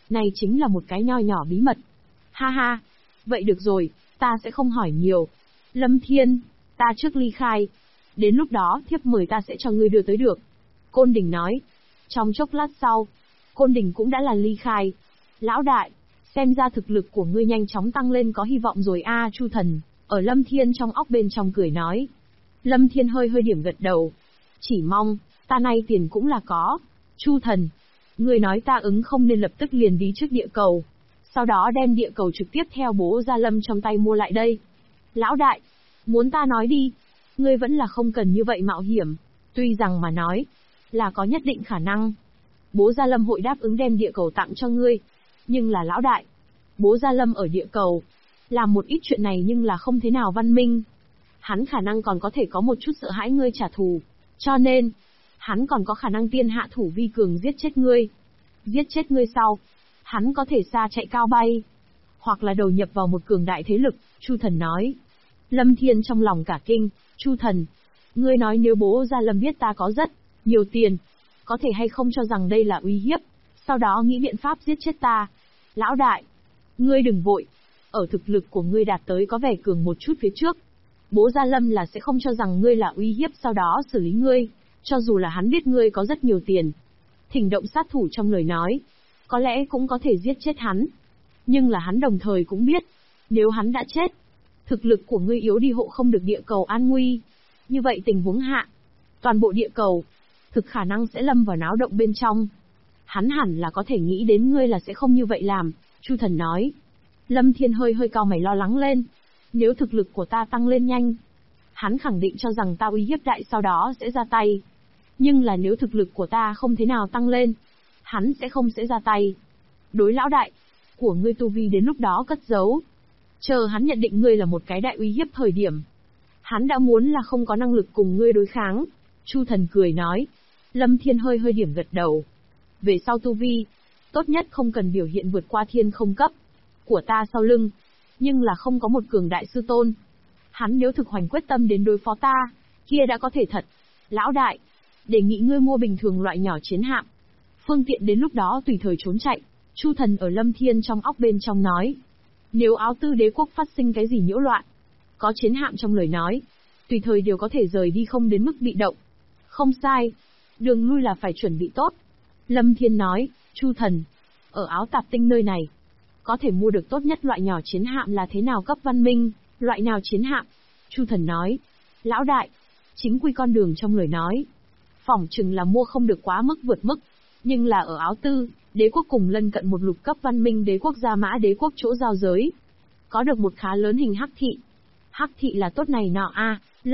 Này chính là một cái nho nhỏ bí mật. Ha ha, vậy được rồi, ta sẽ không hỏi nhiều. Lâm Thiên, ta trước ly khai. Đến lúc đó thiếp mời ta sẽ cho ngươi đưa tới được. Côn Đình nói. Trong chốc lát sau, Côn Đình cũng đã là ly khai. Lão đại, xem ra thực lực của ngươi nhanh chóng tăng lên có hy vọng rồi a. Chu Thần, ở Lâm Thiên trong óc bên trong cười nói. Lâm Thiên hơi điểm gật đầu. Chỉ mong, ta nay tiền cũng là có. Chu Thần, ngươi nói ta ứng không nên lập tức liền đi trước địa cầu. Sau đó đem địa cầu trực tiếp theo bố Gia Lâm trong tay mua lại đây. Lão đại, muốn ta nói đi, ngươi vẫn là không cần như vậy mạo hiểm. Tuy rằng mà nói, là có nhất định khả năng. Bố Gia Lâm hội đáp ứng đem địa cầu tặng cho ngươi. Nhưng là lão đại, bố Gia Lâm ở địa cầu, làm một ít chuyện này nhưng là không thế nào văn minh. Hắn khả năng còn có thể có một chút sợ hãi ngươi trả thù. Cho nên, hắn còn có khả năng tiên hạ thủ vi cường giết chết ngươi. Giết chết ngươi sau, hắn có thể xa chạy cao bay, hoặc là đầu nhập vào một cường đại thế lực, Chu Thần nói. Lâm Thiên trong lòng cả kinh, Chu Thần, ngươi nói nếu bố Gia Lâm biết ta có rất nhiều tiền, có thể hay không cho rằng đây là uy hiếp, sau đó nghĩ biện pháp giết chết ta. Lão đại, ngươi đừng vội, ở thực lực của ngươi đạt tới có vẻ cường một chút phía trước. Bố Gia Lâm là sẽ không cho rằng ngươi là uy hiếp sau đó xử lý ngươi, cho dù là hắn biết ngươi có rất nhiều tiền. Thỉnh động sát thủ trong lời nói, có lẽ cũng có thể giết chết hắn. Nhưng là hắn đồng thời cũng biết, nếu hắn đã chết, thực lực của ngươi yếu đi hộ không được địa cầu an nguy. Như vậy tình huống hạ, toàn bộ địa cầu, thực khả năng sẽ lâm vào náo động bên trong. Hắn hẳn là có thể nghĩ đến ngươi là sẽ không như vậy làm, Chu Thần nói. Lâm Thiên hơi cau mày lo lắng lên. Nếu thực lực của ta tăng lên nhanh, hắn khẳng định cho rằng ta uy hiếp đại sau đó sẽ ra tay. Nhưng là nếu thực lực của ta không thế nào tăng lên, hắn sẽ ra tay. Đối lão đại của ngươi tu vi đến lúc đó cất giấu. Chờ hắn nhận định ngươi là một cái đại uy hiếp thời điểm, hắn đã muốn là không có năng lực cùng ngươi đối kháng. Chu Thần cười nói. Lâm Thiên hơi điểm gật đầu. Về sau tu vi, tốt nhất không cần biểu hiện vượt qua thiên không cấp của ta sau lưng, nhưng là không có một cường đại sư tôn. Hắn nếu thực hoành quyết tâm đến đối phó ta, kia đã có thể thật. Lão đại, đề nghị ngươi mua bình thường loại nhỏ chiến hạm, phương tiện đến lúc đó tùy thời trốn chạy. Chu Thần ở Lâm Thiên trong óc bên trong nói. Nếu Áo Tư đế quốc phát sinh cái gì nhiễu loạn, có chiến hạm trong lời nói, tùy thời đều có thể rời đi không đến mức bị động. Không sai, đường lui là phải chuẩn bị tốt. Lâm Thiên nói. Chu Thần, ở Áo Tạp Tinh nơi này, có thể mua được tốt nhất loại nhỏ chiến hạm là thế nào cấp văn minh, loại nào chiến hạm? Chu Thần nói. Lão đại, chính quy con đường trong lời nói, phỏng chừng là mua không được quá mức vượt mức, nhưng là ở Áo Tư đế quốc cùng lân cận một lục cấp văn minh đế quốc Gia Mã đế quốc chỗ giao giới, có được một khá lớn hình hắc thị. Hắc thị là tốt này nọ a.